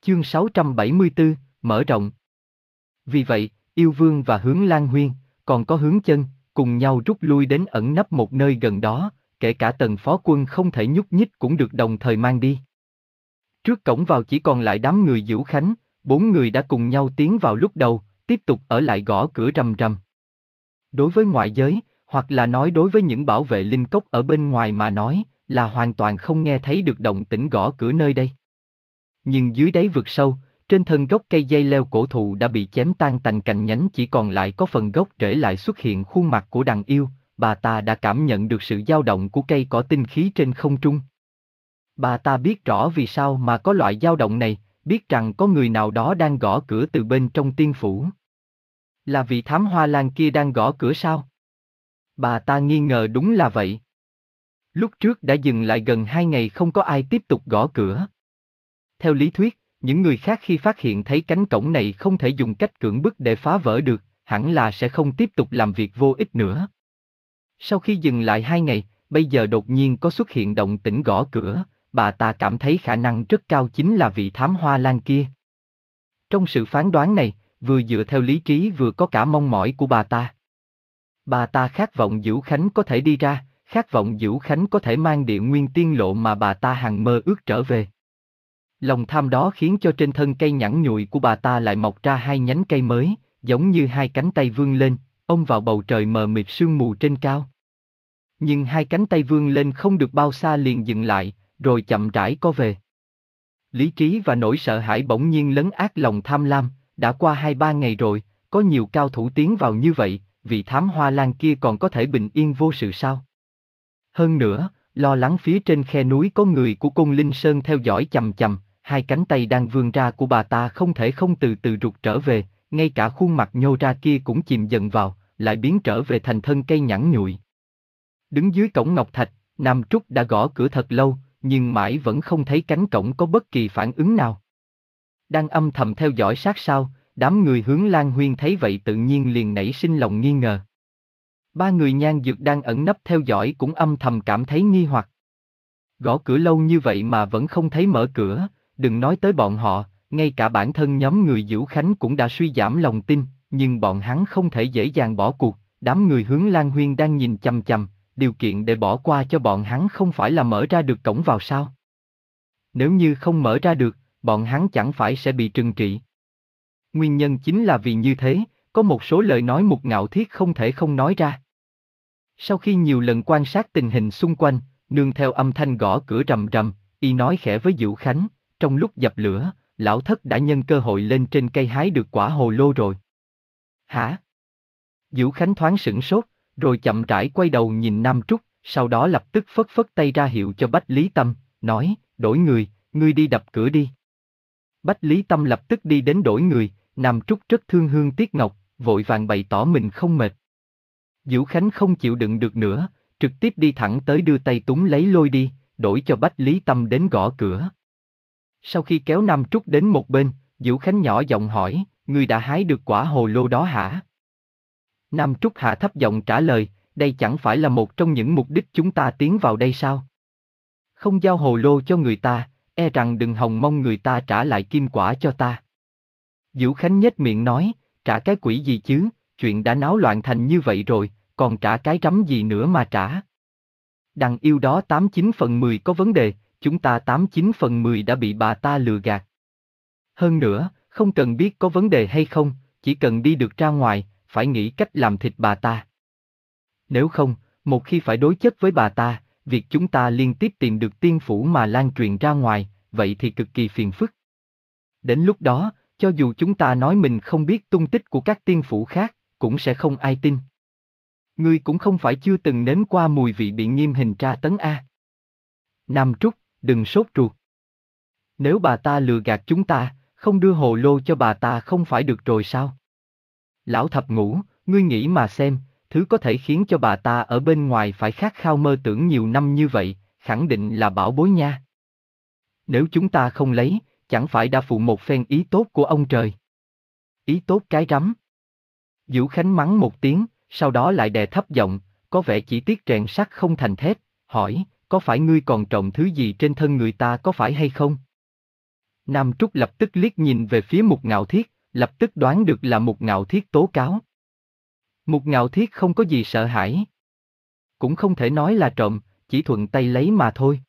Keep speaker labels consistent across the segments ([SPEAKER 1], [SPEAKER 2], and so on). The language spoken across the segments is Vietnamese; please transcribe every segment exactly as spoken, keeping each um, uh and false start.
[SPEAKER 1] Chương sáu trăm bảy mươi tư, mở rộng. Vì vậy, Yêu Vương và Hướng Lan Huyên, còn có Hướng Chân, cùng nhau rút lui đến ẩn nấp một nơi gần đó, kể cả Tần phó quân không thể nhúc nhích cũng được đồng thời mang đi. Trước cổng vào chỉ còn lại đám người Dữu Khánh, bốn người đã cùng nhau tiến vào lúc đầu, tiếp tục ở lại gõ cửa rầm rầm. Đối với ngoại giới, hoặc là nói đối với những bảo vệ linh cốc ở bên ngoài mà nói, là hoàn toàn không nghe thấy được động tĩnh gõ cửa nơi đây. Nhưng dưới đáy vực sâu, trên thân gốc cây dây leo cổ thụ đã bị chém tan tành cành nhánh, chỉ còn lại có phần gốc rễ lại xuất hiện khuôn mặt của đằng yêu. Bà ta đã cảm nhận được sự dao động của cây cỏ tinh khí trên không trung. Bà ta biết rõ vì sao mà có loại dao động này, biết rằng có người nào đó đang gõ cửa từ bên trong tiên phủ. Là vị thám hoa lan kia đang gõ cửa sao? Bà ta nghi ngờ đúng là vậy. Lúc trước đã dừng lại gần hai ngày không có ai tiếp tục gõ cửa. Theo lý thuyết, những người khác khi phát hiện thấy cánh cổng này không thể dùng cách cưỡng bức để phá vỡ được, hẳn là sẽ không tiếp tục làm việc vô ích nữa. Sau khi dừng lại hai ngày, bây giờ đột nhiên có xuất hiện động tĩnh gõ cửa, bà ta cảm thấy khả năng rất cao chính là vị thám hoa lan kia. Trong sự phán đoán này, vừa dựa theo lý trí vừa có cả mong mỏi của bà ta. Bà ta khát vọng Dữu Khánh có thể đi ra, khát vọng Dữu Khánh có thể mang địa nguyên tiên lộ mà bà ta hằng mơ ước trở về. Lòng tham đó khiến cho trên thân cây nhẵn nhụi của bà ta lại mọc ra hai nhánh cây mới, giống như hai cánh tay vươn lên, ôm vào bầu trời mờ mịt sương mù trên cao. Nhưng hai cánh tay vươn lên không được bao xa liền dừng lại, rồi chậm rãi co về. Lý trí và nỗi sợ hãi bỗng nhiên lấn át lòng tham lam, đã qua hai ba ngày rồi, có nhiều cao thủ tiến vào như vậy, vị thám hoa lan kia còn có thể bình yên vô sự sao? Hơn nữa, lo lắng phía trên khe núi có người của Côn Linh Sơn theo dõi chằm chằm, hai cánh tay đang vươn ra của bà ta không thể không từ từ rụt trở về, ngay cả khuôn mặt nhô ra kia cũng chìm dần vào, lại biến trở về thành thân cây nhẵn nhụi. Đứng dưới cổng ngọc thạch, Nam Trúc đã gõ cửa thật lâu, nhưng mãi vẫn không thấy cánh cổng có bất kỳ phản ứng nào. Đang âm thầm theo dõi sát sao, đám người Hướng Lan Huyên thấy vậy tự nhiên liền nảy sinh lòng nghi ngờ. Ba người Nhan Dược đang ẩn nấp theo dõi cũng âm thầm cảm thấy nghi hoặc. Gõ cửa lâu như vậy mà vẫn không thấy mở cửa, đừng nói tới bọn họ, ngay cả bản thân nhóm người Dữu Khánh cũng đã suy giảm lòng tin, nhưng bọn hắn không thể dễ dàng bỏ cuộc. Đám người Hướng Lan Huyên đang nhìn chằm chằm, điều kiện để bỏ qua cho bọn hắn không phải là mở ra được cổng vào sao? Nếu như không mở ra được, bọn hắn chẳng phải sẽ bị trừng trị. Nguyên nhân chính là vì như thế, có một số lời nói Mục Ngạo Thiết không thể không nói ra. Sau khi nhiều lần quan sát tình hình xung quanh, nương theo âm thanh gõ cửa rầm rầm, y nói khẽ với Dữu Khánh, trong lúc dập lửa, lão thất đã nhân cơ hội lên trên cây hái được quả hồ lô rồi. Hả? Dữu Khánh thoáng sửng sốt, rồi chậm rãi quay đầu nhìn Nam Trúc, sau đó lập tức phất phất tay ra hiệu cho Bách Lý Tâm, nói, đổi người, ngươi đi đập cửa đi. Bách Lý Tâm lập tức đi đến đổi người, Nam Trúc rất thương hương tiếc ngọc, vội vàng bày tỏ mình không mệt. Dữu Khánh không chịu đựng được nữa, trực tiếp đi thẳng tới đưa tay túm lấy lôi đi, đổi cho Bách Lý Tâm đến gõ cửa. Sau khi kéo Nam Trúc đến một bên, Dữu Khánh nhỏ giọng hỏi, ngươi đã hái được quả hồ lô đó hả? Nam Trúc hạ thấp giọng trả lời, đây chẳng phải là một trong những mục đích chúng ta tiến vào đây sao? Không giao hồ lô cho người ta, e rằng đừng hòng mong người ta trả lại kim quả cho ta. Dữu Khánh nhếch miệng nói, trả cái quỷ gì chứ, chuyện đã náo loạn thành như vậy rồi, còn trả cái rắm gì nữa mà trả. Đằng yêu đó tám chín phần mười có vấn đề, chúng ta tám chín phần mười đã bị bà ta lừa gạt. Hơn nữa, không cần biết có vấn đề hay không, chỉ cần đi được ra ngoài, phải nghĩ cách làm thịt bà ta. Nếu không, một khi phải đối chất với bà ta, việc chúng ta liên tiếp tìm được tiên phủ mà lan truyền ra ngoài, vậy thì cực kỳ phiền phức. Đến lúc đó, cho dù chúng ta nói mình không biết tung tích của các tiên phủ khác, cũng sẽ không ai tin. Ngươi cũng không phải chưa từng nếm qua mùi vị bị nghiêm hình tra tấn a. Nam Trúc, đừng sốt ruột. Nếu bà ta lừa gạt chúng ta, không đưa hồ lô cho bà ta không phải được rồi sao? Lão thập ngũ, ngươi nghĩ mà xem, thứ có thể khiến cho bà ta ở bên ngoài phải khát khao mơ tưởng nhiều năm như vậy, khẳng định là bảo bối nha. Nếu chúng ta không lấy, chẳng phải đã phụ một phen ý tốt của ông trời. Ý tốt cái rắm. Dữu Khánh mắng một tiếng, sau đó lại đè thấp giọng, có vẻ chỉ tiếc rèn sắt không thành thép, hỏi, có phải ngươi còn trộm thứ gì trên thân người ta có phải hay không? Nam Trúc lập tức liếc nhìn về phía Mục Ngạo Thiết, lập tức đoán được là Mục Ngạo Thiết tố cáo. Mục Ngạo Thiết không có gì sợ hãi. Cũng không thể nói là trộm, chỉ thuận tay lấy mà thôi.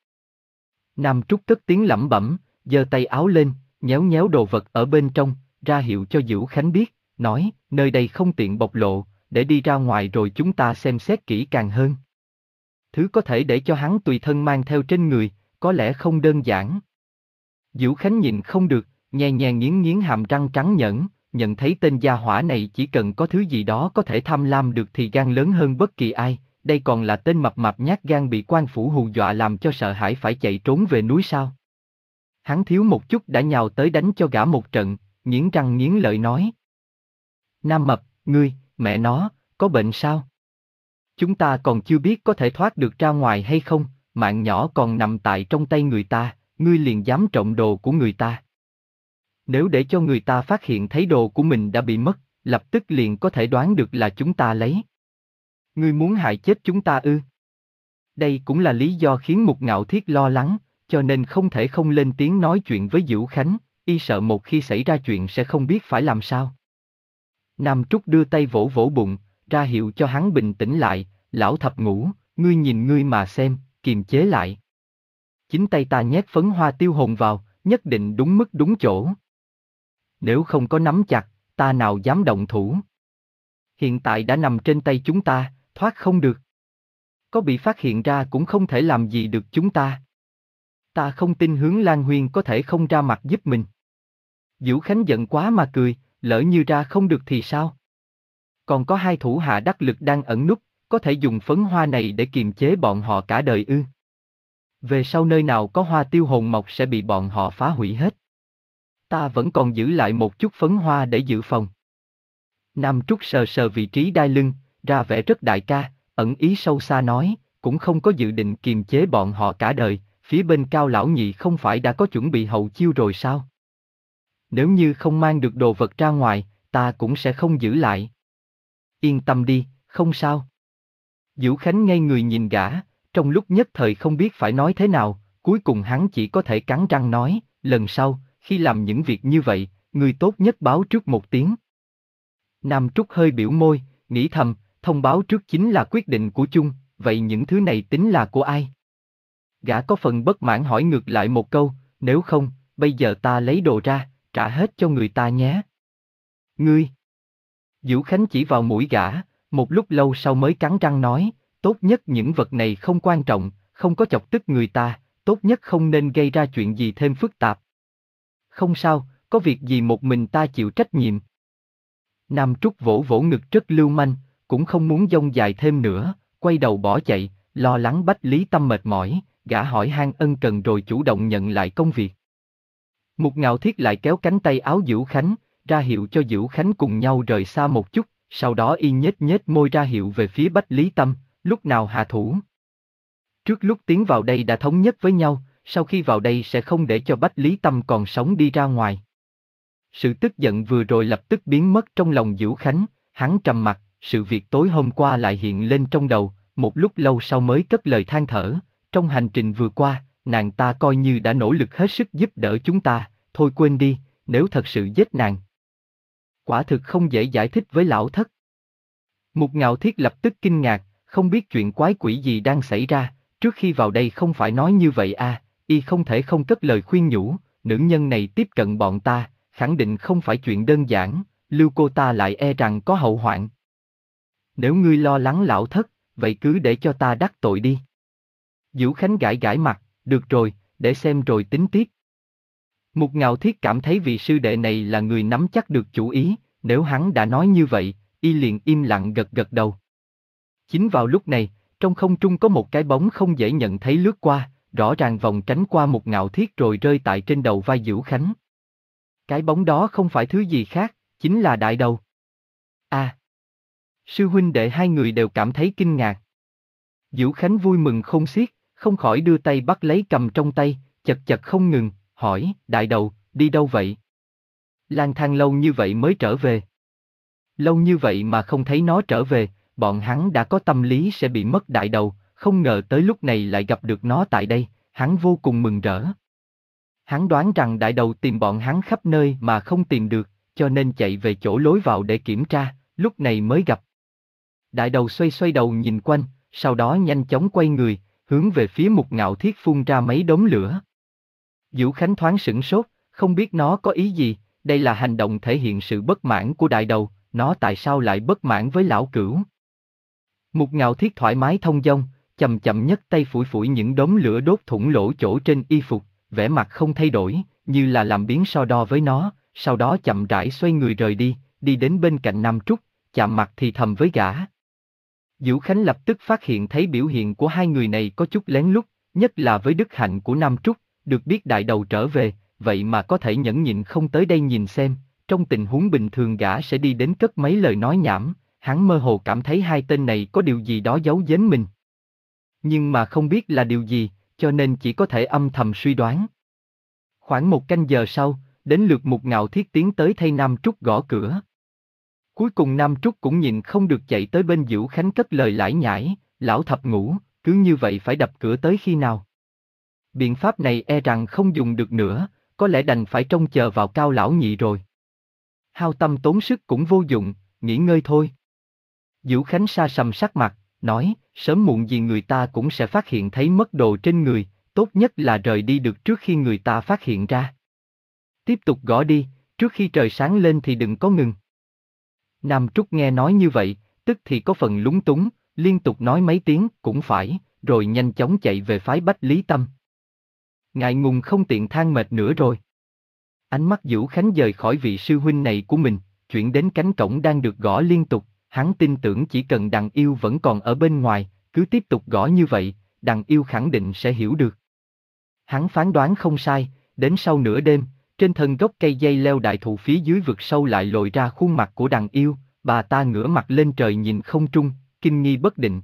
[SPEAKER 1] Nam Trúc cất tiếng lẩm bẩm, giơ tay áo lên, nhéo nhéo đồ vật ở bên trong, ra hiệu cho Dữu Khánh biết, nói, nơi đây không tiện bộc lộ, để đi ra ngoài rồi chúng ta xem xét kỹ càng hơn. Thứ có thể để cho hắn tùy thân mang theo trên người, có lẽ không đơn giản. Dữu Khánh nhịn không được, nhè nhè nghiến nghiến hàm răng trắng nhẫn, nhận thấy tên gia hỏa này chỉ cần có thứ gì đó có thể tham lam được thì gan lớn hơn bất kỳ ai, đây còn là tên mập mạp nhát gan bị quan phủ hù dọa làm cho sợ hãi phải chạy trốn về núi sao. Hắn thiếu một chút đã nhào tới đánh cho gã một trận, nghiến răng nghiến lợi nói. Nam Mập, ngươi, mẹ nó, có bệnh sao? Chúng ta còn chưa biết có thể thoát được ra ngoài hay không, mạng nhỏ còn nằm tại trong tay người ta, ngươi liền dám trộm đồ của người ta. Nếu để cho người ta phát hiện thấy đồ của mình đã bị mất, lập tức liền có thể đoán được là chúng ta lấy. Ngươi muốn hại chết chúng ta ư? Đây cũng là lý do khiến Mục Ngạo Thiết lo lắng, cho nên không thể không lên tiếng nói chuyện với Dữu Khánh, y sợ một khi xảy ra chuyện sẽ không biết phải làm sao. Nam Trúc đưa tay vỗ vỗ bụng, ra hiệu cho hắn bình tĩnh lại, lão thập ngũ, ngươi nhìn ngươi mà xem, kiềm chế lại. Chính tay ta nhét phấn hoa tiêu hồn vào, nhất định đúng mức đúng chỗ. Nếu không có nắm chặt, ta nào dám động thủ. Hiện tại đã nằm trên tay chúng ta, thoát không được. Có bị phát hiện ra cũng không thể làm gì được chúng ta. Ta không tin Hướng Lan Huyên có thể không ra mặt giúp mình. Dữu Khánh giận quá mà cười, lỡ như ra không được thì sao? Còn có hai thủ hạ đắc lực đang ẩn núp, có thể dùng phấn hoa này để kiềm chế bọn họ cả đời ư? Về sau nơi nào có hoa tiêu hồn mọc sẽ bị bọn họ phá hủy hết. Ta vẫn còn giữ lại một chút phấn hoa để dự phòng. Nam Trúc sờ sờ vị trí đai lưng, ra vẻ rất đại ca, ẩn ý sâu xa nói, cũng không có dự định kiềm chế bọn họ cả đời, phía bên Cao lão nhị không phải đã có chuẩn bị hậu chiêu rồi sao? Nếu như không mang được đồ vật ra ngoài, ta cũng sẽ không giữ lại. Yên tâm đi, không sao. Dữu Khánh ngây người nhìn gã, trong lúc nhất thời không biết phải nói thế nào, cuối cùng hắn chỉ có thể cắn răng nói, lần sau, khi làm những việc như vậy, người tốt nhất báo trước một tiếng. Nam Trúc hơi biểu môi, nghĩ thầm, thông báo trước chính là quyết định của chung, vậy những thứ này tính là của ai? Gã có phần bất mãn hỏi ngược lại một câu, nếu không, bây giờ ta lấy đồ ra, trả hết cho người ta nhé. Ngươi! Dữu Khánh chỉ vào mũi gã, một lúc lâu sau mới cắn răng nói, tốt nhất những vật này không quan trọng, không có chọc tức người ta, tốt nhất không nên gây ra chuyện gì thêm phức tạp. Không sao, có việc gì một mình ta chịu trách nhiệm. Nam Trúc vỗ vỗ ngực rất lưu manh, cũng không muốn dông dài thêm nữa, quay đầu bỏ chạy, lo lắng Bách Lý Tâm mệt mỏi, gã hỏi han ân cần rồi chủ động nhận lại công việc. Mục Ngạo Thiết lại kéo cánh tay áo Dữu Khánh, ra hiệu cho Dữu Khánh cùng nhau rời xa một chút, sau đó y nhếch nhếch môi ra hiệu về phía Bách Lý Tâm, lúc nào hạ thủ. Trước lúc tiến vào đây đã thống nhất với nhau, sau khi vào đây sẽ không để cho Bách Lý Tâm còn sống đi ra ngoài. Sự tức giận vừa rồi lập tức biến mất trong lòng Dữu Khánh, hắn trầm mặc, sự việc tối hôm qua lại hiện lên trong đầu, một lúc lâu sau mới cất lời than thở, trong hành trình vừa qua, nàng ta coi như đã nỗ lực hết sức giúp đỡ chúng ta, thôi quên đi, nếu thật sự giết nàng. Quả thực không dễ giải thích với lão thất. Mục Ngạo Thiết lập tức kinh ngạc, không biết chuyện quái quỷ gì đang xảy ra, trước khi vào đây không phải nói như vậy à, y không thể không cất lời khuyên nhủ, nữ nhân này tiếp cận bọn ta, khẳng định không phải chuyện đơn giản, lưu cô ta lại e rằng có hậu hoạn. Nếu ngươi lo lắng lão thất, vậy cứ để cho ta đắc tội đi. Dữu Khánh gãi gãi mặt, được rồi, để xem rồi tính tiếp. Mục Ngạo Thiết cảm thấy vị sư đệ này là người nắm chắc được chủ ý, nếu hắn đã nói như vậy, y liền im lặng gật gật đầu. Chính vào lúc này, trong không trung có một cái bóng không dễ nhận thấy lướt qua, rõ ràng vòng tránh qua Mục Ngạo Thiết rồi rơi tại trên đầu vai Dữu Khánh. Cái bóng đó không phải thứ gì khác, chính là đại đầu. À! Sư huynh đệ hai người đều cảm thấy kinh ngạc. Dữu Khánh vui mừng không xiết, không khỏi đưa tay bắt lấy cầm trong tay, chật chật không ngừng, hỏi, đại đầu, đi đâu vậy? Lang thang lâu như vậy mới trở về. Lâu như vậy mà không thấy nó trở về, bọn hắn đã có tâm lý sẽ bị mất đại đầu, không ngờ tới lúc này lại gặp được nó tại đây, hắn vô cùng mừng rỡ. Hắn đoán rằng đại đầu tìm bọn hắn khắp nơi mà không tìm được, cho nên chạy về chỗ lối vào để kiểm tra, lúc này mới gặp. Đại đầu xoay xoay đầu nhìn quanh, sau đó nhanh chóng quay người, hướng về phía Mục Ngạo Thiết phun ra mấy đốm lửa. Vũ Khánh thoáng sửng sốt, không biết nó có ý gì, đây là hành động thể hiện sự bất mãn của đại đầu, nó tại sao lại bất mãn với lão cửu? Mục Ngạo Thiết thoải mái thông dong, chậm chậm nhấc tay phủi phủi những đốm lửa đốt thủng lỗ chỗ trên y phục, vẻ mặt không thay đổi, như là làm biếng so đo với nó, sau đó chậm rãi xoay người rời đi, đi đến bên cạnh Nam Trúc, chạm mặt thì thầm với gã. Vũ Khánh lập tức phát hiện thấy biểu hiện của hai người này có chút lén lút, nhất là với đức hạnh của Nam Trúc, được biết đại đầu trở về, vậy mà có thể nhẫn nhịn không tới đây nhìn xem, trong tình huống bình thường gã sẽ đi đến cất mấy lời nói nhảm, hắn mơ hồ cảm thấy hai tên này có điều gì đó giấu giếm mình. Nhưng mà không biết là điều gì, cho nên chỉ có thể âm thầm suy đoán. Khoảng một canh giờ sau, đến lượt Mục Ngạo Thiết tiến tới thay Nam Trúc gõ cửa. Cuối cùng Nam Trúc cũng nhìn không được chạy tới bên Vũ Khánh cất lời lải nhải, lão thập ngũ, cứ như vậy phải đập cửa tới khi nào? Biện pháp này e rằng không dùng được nữa, có lẽ đành phải trông chờ vào Cao lão nhị rồi. Hao tâm tốn sức cũng vô dụng, nghỉ ngơi thôi. Vũ Khánh sa sầm sắc mặt, nói, sớm muộn gì người ta cũng sẽ phát hiện thấy mất đồ trên người, tốt nhất là rời đi được trước khi người ta phát hiện ra. Tiếp tục gõ đi, trước khi trời sáng lên thì đừng có ngừng. Nam Trúc nghe nói như vậy, tức thì có phần lúng túng, liên tục nói mấy tiếng, cũng phải, rồi nhanh chóng chạy về phái Bách Lý Tâm. Ngại ngùng không tiện than mệt nữa rồi. Ánh mắt Vũ Khánh dời khỏi vị sư huynh này của mình, chuyển đến cánh cổng đang được gõ liên tục, hắn tin tưởng chỉ cần Đằng Yêu vẫn còn ở bên ngoài, cứ tiếp tục gõ như vậy, Đằng Yêu khẳng định sẽ hiểu được. Hắn phán đoán không sai, đến sau nửa đêm, trên thân gốc cây dây leo đại thụ phía dưới vực sâu lại lồi ra khuôn mặt của Đằng Yêu, bà ta ngửa mặt lên trời nhìn không trung, kinh nghi bất định.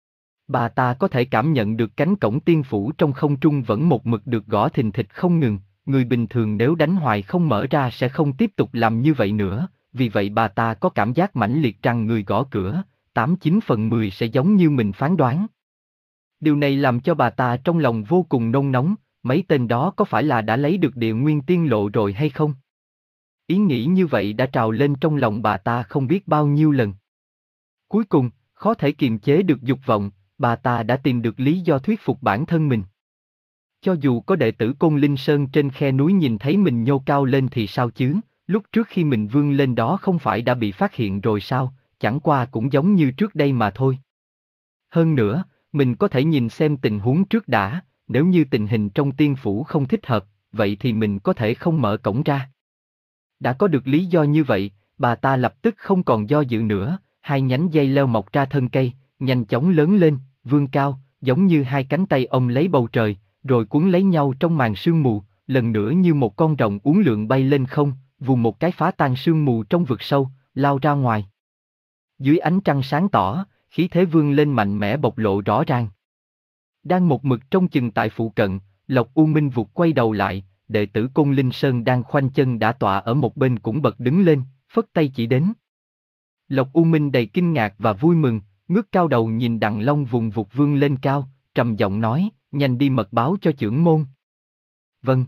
[SPEAKER 1] Bà ta có thể cảm nhận được cánh cổng tiên phủ trong không trung vẫn một mực được gõ thình thịch không ngừng, người bình thường nếu đánh hoài không mở ra sẽ không tiếp tục làm như vậy nữa, vì vậy bà ta có cảm giác mãnh liệt rằng người gõ cửa, tám chín phần mười sẽ giống như mình phán đoán. Điều này làm cho bà ta trong lòng vô cùng nôn nóng, mấy tên đó có phải là đã lấy được địa nguyên tiên lộ rồi hay không? Ý nghĩ như vậy đã trào lên trong lòng bà ta không biết bao nhiêu lần. Cuối cùng, khó thể kiềm chế được dục vọng, bà ta đã tìm được lý do thuyết phục bản thân mình. Cho dù có đệ tử Côn Linh Sơn trên khe núi nhìn thấy mình nhô cao lên thì sao chứ, lúc trước khi mình vươn lên đó không phải đã bị phát hiện rồi sao, chẳng qua cũng giống như trước đây mà thôi. Hơn nữa, mình có thể nhìn xem tình huống trước đã, nếu như tình hình trong tiên phủ không thích hợp, vậy thì mình có thể không mở cổng ra. Đã có được lý do như vậy, bà ta lập tức không còn do dự nữa, hai nhánh dây leo mọc ra thân cây, nhanh chóng lớn lên, vươn cao, giống như hai cánh tay ôm lấy bầu trời, rồi cuốn lấy nhau trong màn sương mù, lần nữa như một con rồng uốn lượn bay lên không, vùng một cái phá tan sương mù trong vực sâu, lao ra ngoài. Dưới ánh trăng sáng tỏ, khí thế vươn lên mạnh mẽ bộc lộ rõ ràng. Đang một mực trông chừng tại phụ cận, Lộc U Minh vụt quay đầu lại, đệ tử Côn Linh Sơn đang khoanh chân đã tọa ở một bên cũng bật đứng lên, phất tay chỉ đến. Lộc U Minh đầy kinh ngạc và vui mừng, ngước cao đầu nhìn Đằng Long vùng vụt vươn lên cao, trầm giọng nói, nhanh đi mật báo cho chưởng môn. Vâng.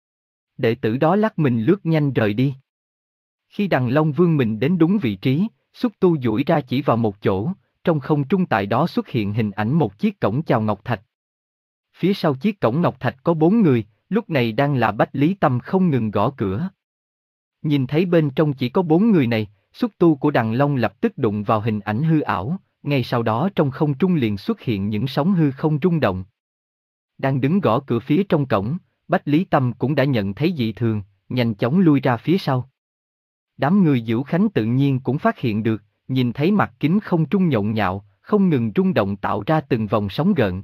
[SPEAKER 1] Đệ tử đó lắc mình lướt nhanh rời đi. Khi Đằng Long vươn mình đến đúng vị trí, xúc tu duỗi ra chỉ vào một chỗ, trong không trung tại đó xuất hiện hình ảnh một chiếc cổng chào ngọc thạch. Phía sau chiếc cổng ngọc thạch có bốn người, lúc này đang là Bách Lý Tâm không ngừng gõ cửa. Nhìn thấy bên trong chỉ có bốn người này, xúc tu của Đằng Long lập tức đụng vào hình ảnh hư ảo, ngay sau đó trong không trung liền xuất hiện những sóng hư không rung động. Đang đứng gõ cửa phía trong cổng, Bách Lý Tâm cũng đã nhận thấy dị thường, nhanh chóng lui ra phía sau. Đám người Vũ Khánh tự nhiên cũng phát hiện được, nhìn thấy mặt kính không trung nhộn nhạo, không ngừng rung động tạo ra từng vòng sóng gợn.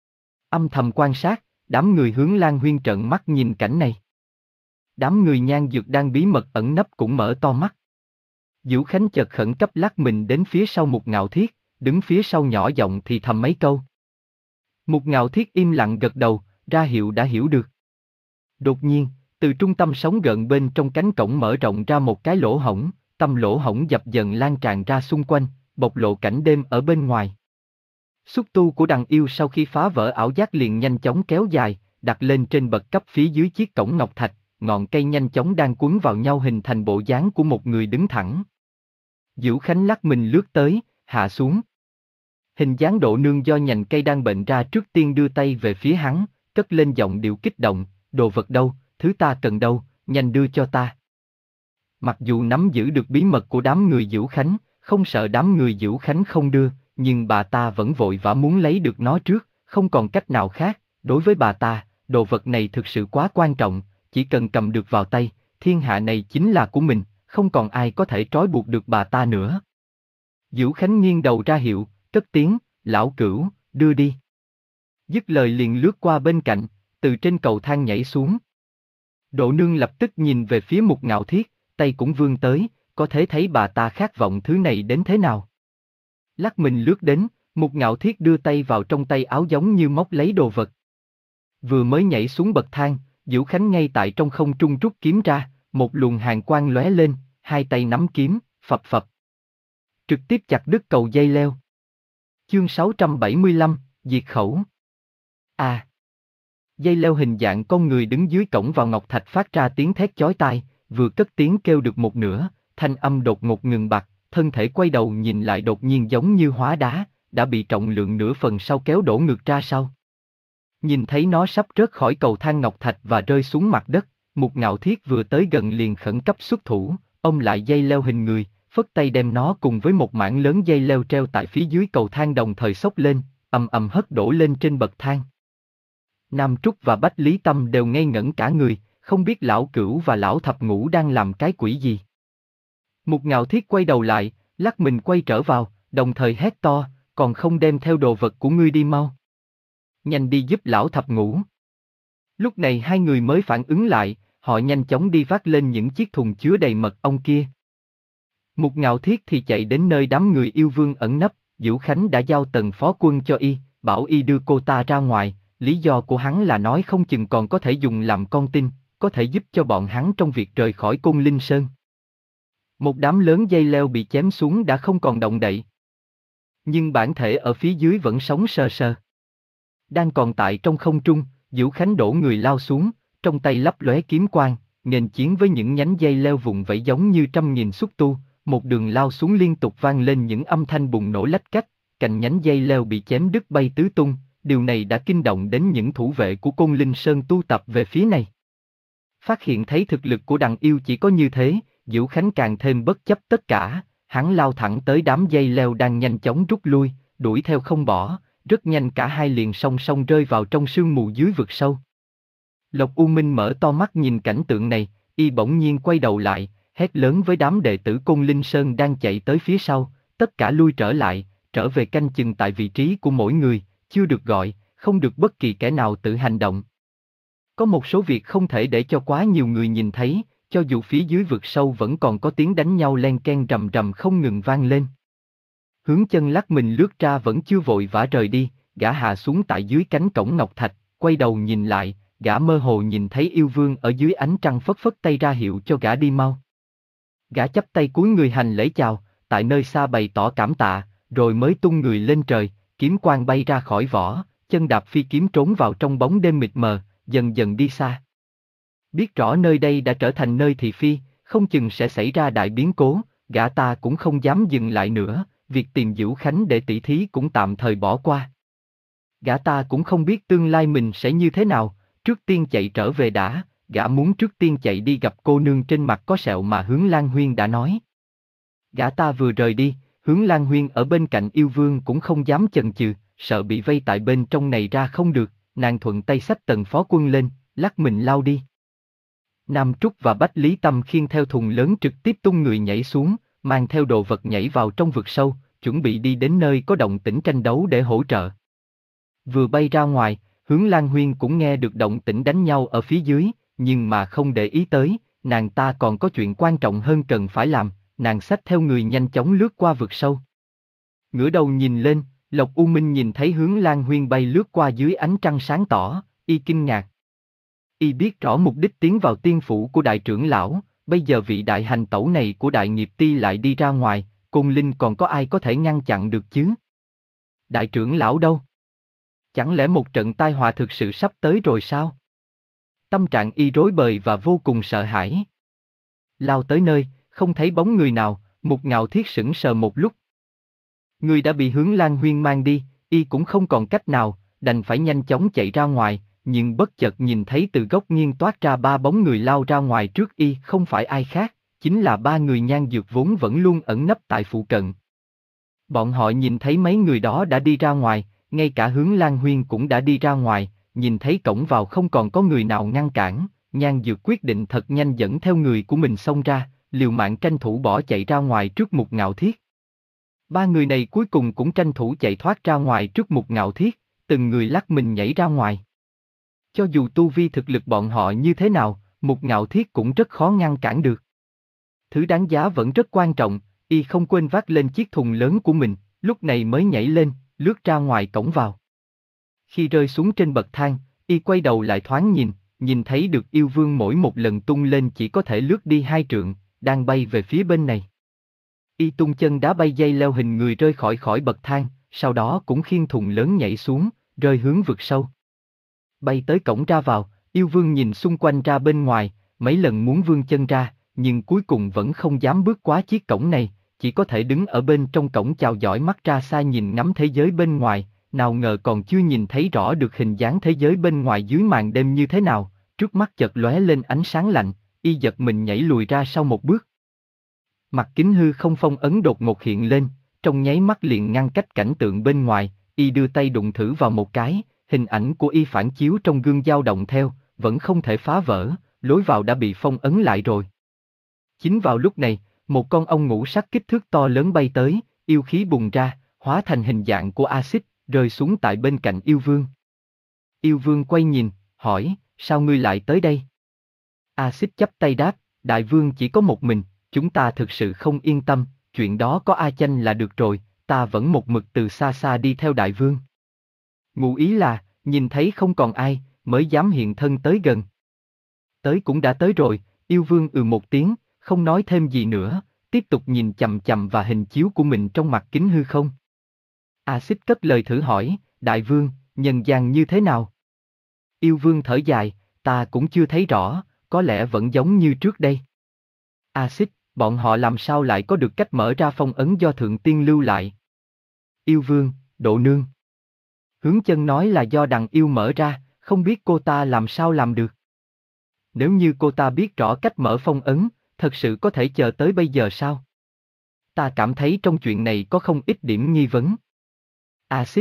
[SPEAKER 1] Âm thầm quan sát, đám người Hướng Lan Huyên trợn mắt nhìn cảnh này. Đám người Nhan Dược đang bí mật ẩn nấp cũng mở to mắt. Vũ Khánh chợt khẩn cấp lắc mình đến phía sau Mục Ngạo Thiết, đứng phía sau nhỏ giọng thì thầm mấy câu. Mục Ngạo Thiết im lặng gật đầu, ra hiệu đã hiểu được. Đột nhiên, từ trung tâm sóng gợn bên trong cánh cổng mở rộng ra một cái lỗ hổng, tâm lỗ hổng dập dần lan tràn ra xung quanh, bộc lộ cảnh đêm ở bên ngoài. Xúc tu của Đằng Yêu sau khi phá vỡ ảo giác liền nhanh chóng kéo dài, đặt lên trên bậc cấp phía dưới chiếc cổng ngọc thạch, ngọn cây nhanh chóng đang quấn vào nhau hình thành bộ dáng của một người đứng thẳng. Dữu Khánh lắc mình lướt tới, hạ xuống. Hình dáng Độ Nương do nhành cây đang bệnh ra trước tiên đưa tay về phía hắn, cất lên giọng điệu kích động, đồ vật đâu, thứ ta cần đâu, nhanh đưa cho ta. Mặc dù nắm giữ được bí mật của đám người Dữu Khánh, không sợ đám người Dữu Khánh không đưa, nhưng bà ta vẫn vội vã muốn lấy được nó trước, không còn cách nào khác. Đối với bà ta, đồ vật này thực sự quá quan trọng, chỉ cần cầm được vào tay, thiên hạ này chính là của mình, không còn ai có thể trói buộc được bà ta nữa. Dữu Khánh nghiêng đầu ra hiệu, cất tiếng, lão cửu, đưa đi. Dứt lời liền lướt qua bên cạnh, từ trên cầu thang nhảy xuống. Độ Nương lập tức nhìn về phía Mục Ngạo Thiết, tay cũng vươn tới, có thể thấy bà ta khát vọng thứ này đến thế nào. Lắc mình lướt đến, Mục Ngạo Thiết đưa tay vào trong tay áo giống như móc lấy đồ vật. Vừa mới nhảy xuống bậc thang, Dữu Khánh ngay tại trong không trung rút kiếm ra, một luồng hàn quang lóe lên, hai tay nắm kiếm, phập phập. Trực tiếp chặt đứt cầu dây leo. Chương sáu trăm bảy mươi lăm, diệt khẩu. À! Dây leo hình dạng con người đứng dưới cổng vào ngọc thạch phát ra tiếng thét chói tai, vừa cất tiếng kêu được một nửa, thanh âm đột ngột ngừng bặt, thân thể quay đầu nhìn lại đột nhiên giống như hóa đá, đã bị trọng lượng nửa phần sau kéo đổ ngược ra sau. Nhìn thấy nó sắp rớt khỏi cầu thang ngọc thạch và rơi xuống mặt đất, Mục Ngạo Thiết vừa tới gần liền khẩn cấp xuất thủ, ôm lại dây leo hình người, phất tay đem nó cùng với một mảng lớn dây leo treo tại phía dưới cầu thang đồng thời xốc lên, ầm ầm hất đổ lên trên bậc thang. Nam Trúc và Bách Lý Tâm đều ngây ngẩn cả người, không biết lão Cửu và lão Thập Ngũ đang làm cái quỷ gì. Mục Ngạo Thiết quay đầu lại, lắc mình quay trở vào, đồng thời hét to, còn không đem theo đồ vật của ngươi đi mau. Nhanh đi giúp lão Thập Ngũ. Lúc này hai người mới phản ứng lại, họ nhanh chóng đi vác lên những chiếc thùng chứa đầy mật ong kia. Mục Ngạo Thiết thì chạy đến nơi đám người yêu vương ẩn nấp, Dữu Khánh đã giao Tần phó quân cho y, bảo y đưa cô ta ra ngoài, lý do của hắn là nói không chừng còn có thể dùng làm con tin, có thể giúp cho bọn hắn trong việc rời khỏi Côn Linh Sơn. Một đám lớn dây leo bị chém xuống đã không còn động đậy. Nhưng bản thể ở phía dưới vẫn sống sờ sờ. Đang còn tại trong không trung, Dữu Khánh đổ người lao xuống, trong tay lấp lóe kiếm quang, nghênh chiến với những nhánh dây leo vùng vẫy giống như trăm nghìn xúc tu, một đường lao xuống liên tục vang lên những âm thanh bùng nổ lách cách, cành nhánh dây leo bị chém đứt bay tứ tung, điều này đã kinh động đến những thủ vệ của Côn Linh Sơn tu tập về phía này. Phát hiện thấy thực lực của đằng yêu chỉ có như thế, Dữu Khánh càng thêm bất chấp tất cả, hắn lao thẳng tới đám dây leo đang nhanh chóng rút lui, đuổi theo không bỏ, rất nhanh cả hai liền song song rơi vào trong sương mù dưới vực sâu. Lộc U Minh mở to mắt nhìn cảnh tượng này, y bỗng nhiên quay đầu lại, hét lớn với đám đệ tử Côn Linh Sơn đang chạy tới phía sau, tất cả lui trở lại, trở về canh chừng tại vị trí của mỗi người, chưa được gọi, không được bất kỳ kẻ nào tự hành động. Có một số việc không thể để cho quá nhiều người nhìn thấy, cho dù phía dưới vực sâu vẫn còn có tiếng đánh nhau len ken rầm rầm không ngừng vang lên. Hướng Chân lắc mình lướt ra vẫn chưa vội vã rời đi, gã hạ xuống tại dưới cánh cổng ngọc thạch, quay đầu nhìn lại, gã mơ hồ nhìn thấy yêu vương ở dưới ánh trăng phất phất tay ra hiệu cho gã đi mau. Gã chắp tay cúi người hành lễ chào, tại nơi xa bày tỏ cảm tạ, rồi mới tung người lên trời, kiếm quang bay ra khỏi vỏ, chân đạp phi kiếm trốn vào trong bóng đêm mịt mờ, dần dần đi xa. Biết rõ nơi đây đã trở thành nơi thị phi, không chừng sẽ xảy ra đại biến cố, gã ta cũng không dám dừng lại nữa, việc tìm Dữu Khánh để tỷ thí cũng tạm thời bỏ qua. Gã ta cũng không biết tương lai mình sẽ như thế nào, trước tiên chạy trở về đã, gã muốn trước tiên chạy đi gặp cô nương trên mặt có sẹo mà Hướng Lan Huyên đã nói. Gã ta vừa rời đi, Hướng Lan Huyên ở bên cạnh yêu vương cũng không dám chần chừ, sợ bị vây tại bên trong này ra không được, nàng thuận tay xách Tần phó quân lên, lắc mình lao đi. Nam Trúc và Bách Lý Tâm khiêng theo thùng lớn trực tiếp tung người nhảy xuống, mang theo đồ vật nhảy vào trong vực sâu, chuẩn bị đi đến nơi có động tĩnh tranh đấu để hỗ trợ. Vừa bay ra ngoài, Hướng Lan Huyên cũng nghe được động tĩnh đánh nhau ở phía dưới, nhưng mà không để ý tới, nàng ta còn có chuyện quan trọng hơn cần phải làm, nàng xách theo người nhanh chóng lướt qua vực sâu. Ngửa đầu nhìn lên, Lộc U Minh nhìn thấy Hướng Lan Huyên bay lướt qua dưới ánh trăng sáng tỏ, y kinh ngạc. Y biết rõ mục đích tiến vào tiên phủ của đại trưởng lão, bây giờ vị đại hành tẩu này của đại nghiệp ti lại đi ra ngoài, Côn Linh còn có ai có thể ngăn chặn được chứ? Đại trưởng lão đâu? Chẳng lẽ một trận tai họa thực sự sắp tới rồi sao? Tâm trạng y rối bời và vô cùng sợ hãi. Lao tới nơi, không thấy bóng người nào, Mục Ngạo Thiết sững sờ một lúc. Người đã bị Hướng Lan Huyên mang đi, y cũng không còn cách nào, đành phải nhanh chóng chạy ra ngoài, nhưng bất chợt nhìn thấy từ góc nghiêng toát ra ba bóng người lao ra ngoài trước y, không phải ai khác, chính là ba người Nhan Dược vốn vẫn luôn ẩn nấp tại phụ cận. Bọn họ nhìn thấy mấy người đó đã đi ra ngoài, ngay cả Hướng Lan Huyên cũng đã đi ra ngoài, nhìn thấy cổng vào không còn có người nào ngăn cản, Nhan Dược quyết định thật nhanh dẫn theo người của mình xông ra, liều mạng tranh thủ bỏ chạy ra ngoài trước Mục Ngạo Thiết. Ba người này cuối cùng cũng tranh thủ chạy thoát ra ngoài trước Mục Ngạo Thiết, từng người lắc mình nhảy ra ngoài. Cho dù tu vi thực lực bọn họ như thế nào, Mục Ngạo Thiết cũng rất khó ngăn cản được. Thứ đáng giá vẫn rất quan trọng, y không quên vác lên chiếc thùng lớn của mình, lúc này mới nhảy lên, lướt ra ngoài cổng vào. Khi rơi xuống trên bậc thang, y quay đầu lại thoáng nhìn, nhìn thấy được yêu vương mỗi một lần tung lên chỉ có thể lướt đi hai trượng, đang bay về phía bên này. Y tung chân đá bay dây leo hình người rơi khỏi khỏi bậc thang, sau đó cũng khiêng thùng lớn nhảy xuống, rơi hướng vực sâu. Bay tới cổng ra vào, yêu vương nhìn xung quanh ra bên ngoài, mấy lần muốn vươn chân ra, nhưng cuối cùng vẫn không dám bước qua chiếc cổng này, chỉ có thể đứng ở bên trong cổng chào dõi mắt ra xa nhìn ngắm thế giới bên ngoài, nào ngờ còn chưa nhìn thấy rõ được hình dáng thế giới bên ngoài dưới màn đêm như thế nào, trước mắt chợt lóe lên ánh sáng lạnh, y giật mình nhảy lùi ra sau một bước. Mặt kính hư không phong ấn đột ngột hiện lên, trong nháy mắt liền ngăn cách cảnh tượng bên ngoài, y đưa tay đụng thử vào một cái, hình ảnh của y phản chiếu trong gương dao động theo, vẫn không thể phá vỡ, lối vào đã bị phong ấn lại rồi. Chính vào lúc này, một con ong ngũ sắc kích thước to lớn bay tới, yêu khí bùng ra, hóa thành hình dạng của axit, rơi xuống tại bên cạnh yêu vương. Yêu vương quay nhìn, hỏi, sao ngươi lại tới đây? Axit chắp tay đáp, đại vương chỉ có một mình, chúng ta thực sự không yên tâm, chuyện đó có A Chanh là được rồi, ta vẫn một mực từ xa xa đi theo đại vương. Ngụ ý là, nhìn thấy không còn ai, mới dám hiện thân tới gần. Tới cũng đã tới rồi, yêu vương ừ một tiếng, không nói thêm gì nữa, tiếp tục nhìn chằm chằm vào hình chiếu của mình trong mặt kính hư không. Axit cất lời thử hỏi, đại vương, nhân gian như thế nào? Yêu vương thở dài, ta cũng chưa thấy rõ, có lẽ vẫn giống như trước đây. Axit, bọn họ làm sao lại có được cách mở ra phong ấn do thượng tiên lưu lại? Yêu vương, độ nương. Hướng Chân nói là do đằng yêu mở ra, không biết cô ta làm sao làm được. Nếu như cô ta biết rõ cách mở phong ấn, thật sự có thể chờ tới bây giờ sao? Ta cảm thấy trong chuyện này có không ít điểm nghi vấn. Axit.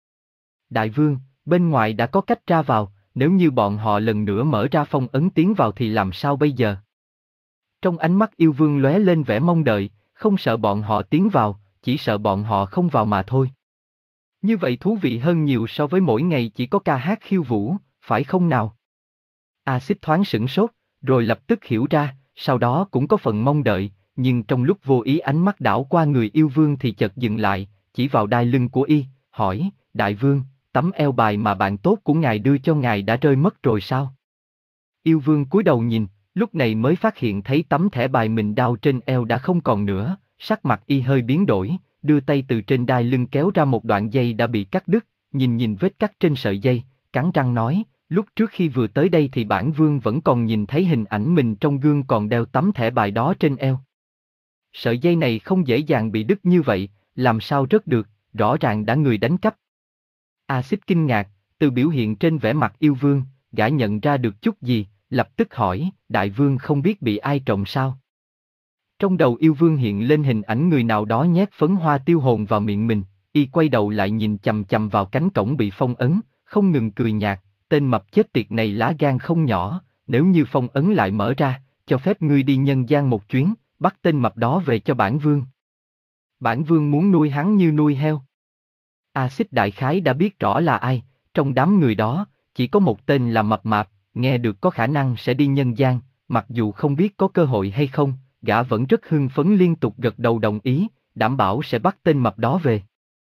[SPEAKER 1] Đại vương, bên ngoài đã có cách ra vào, nếu như bọn họ lần nữa mở ra phong ấn tiến vào thì làm sao bây giờ? Trong ánh mắt yêu vương lóe lên vẻ mong đợi, không sợ bọn họ tiến vào, chỉ sợ bọn họ không vào mà thôi. Như vậy thú vị hơn nhiều so với mỗi ngày chỉ có ca hát khiêu vũ, phải không nào? Axit thoáng sửng sốt, rồi lập tức hiểu ra, sau đó cũng có phần mong đợi, nhưng trong lúc vô ý ánh mắt đảo qua người yêu vương thì chợt dừng lại, chỉ vào đai lưng của y, hỏi, đại vương, tấm eo bài mà bạn tốt của ngài đưa cho ngài đã rơi mất rồi sao? Yêu vương cúi đầu nhìn, lúc này mới phát hiện thấy tấm thẻ bài mình đao trên eo đã không còn nữa, sắc mặt y hơi biến đổi, đưa tay từ trên đai lưng kéo ra một đoạn dây đã bị cắt đứt, nhìn nhìn vết cắt trên sợi dây, cắn răng nói, lúc trước khi vừa tới đây thì bản vương vẫn còn nhìn thấy hình ảnh mình trong gương còn đeo tấm thẻ bài đó trên eo. Sợi dây này không dễ dàng bị đứt như vậy, làm sao rớt được, rõ ràng đã người đánh cắp. Axit kinh ngạc, từ biểu hiện trên vẻ mặt yêu vương, gã nhận ra được chút gì, lập tức hỏi, đại vương không biết bị ai trộm sao? Trong đầu yêu vương hiện lên hình ảnh người nào đó nhét phấn hoa tiêu hồn vào miệng mình, y quay đầu lại nhìn chằm chằm vào cánh cổng bị phong ấn, không ngừng cười nhạt, tên mập chết tiệt này lá gan không nhỏ, nếu như phong ấn lại mở ra, cho phép ngươi đi nhân gian một chuyến, bắt tên mập đó về cho bản vương. Bản vương muốn nuôi hắn như nuôi heo. Axit đại khái đã biết rõ là ai, trong đám người đó, chỉ có một tên là mập mạp, nghe được có khả năng sẽ đi nhân gian, mặc dù không biết có cơ hội hay không, gã vẫn rất hưng phấn liên tục gật đầu đồng ý, đảm bảo sẽ bắt tên mập đó về.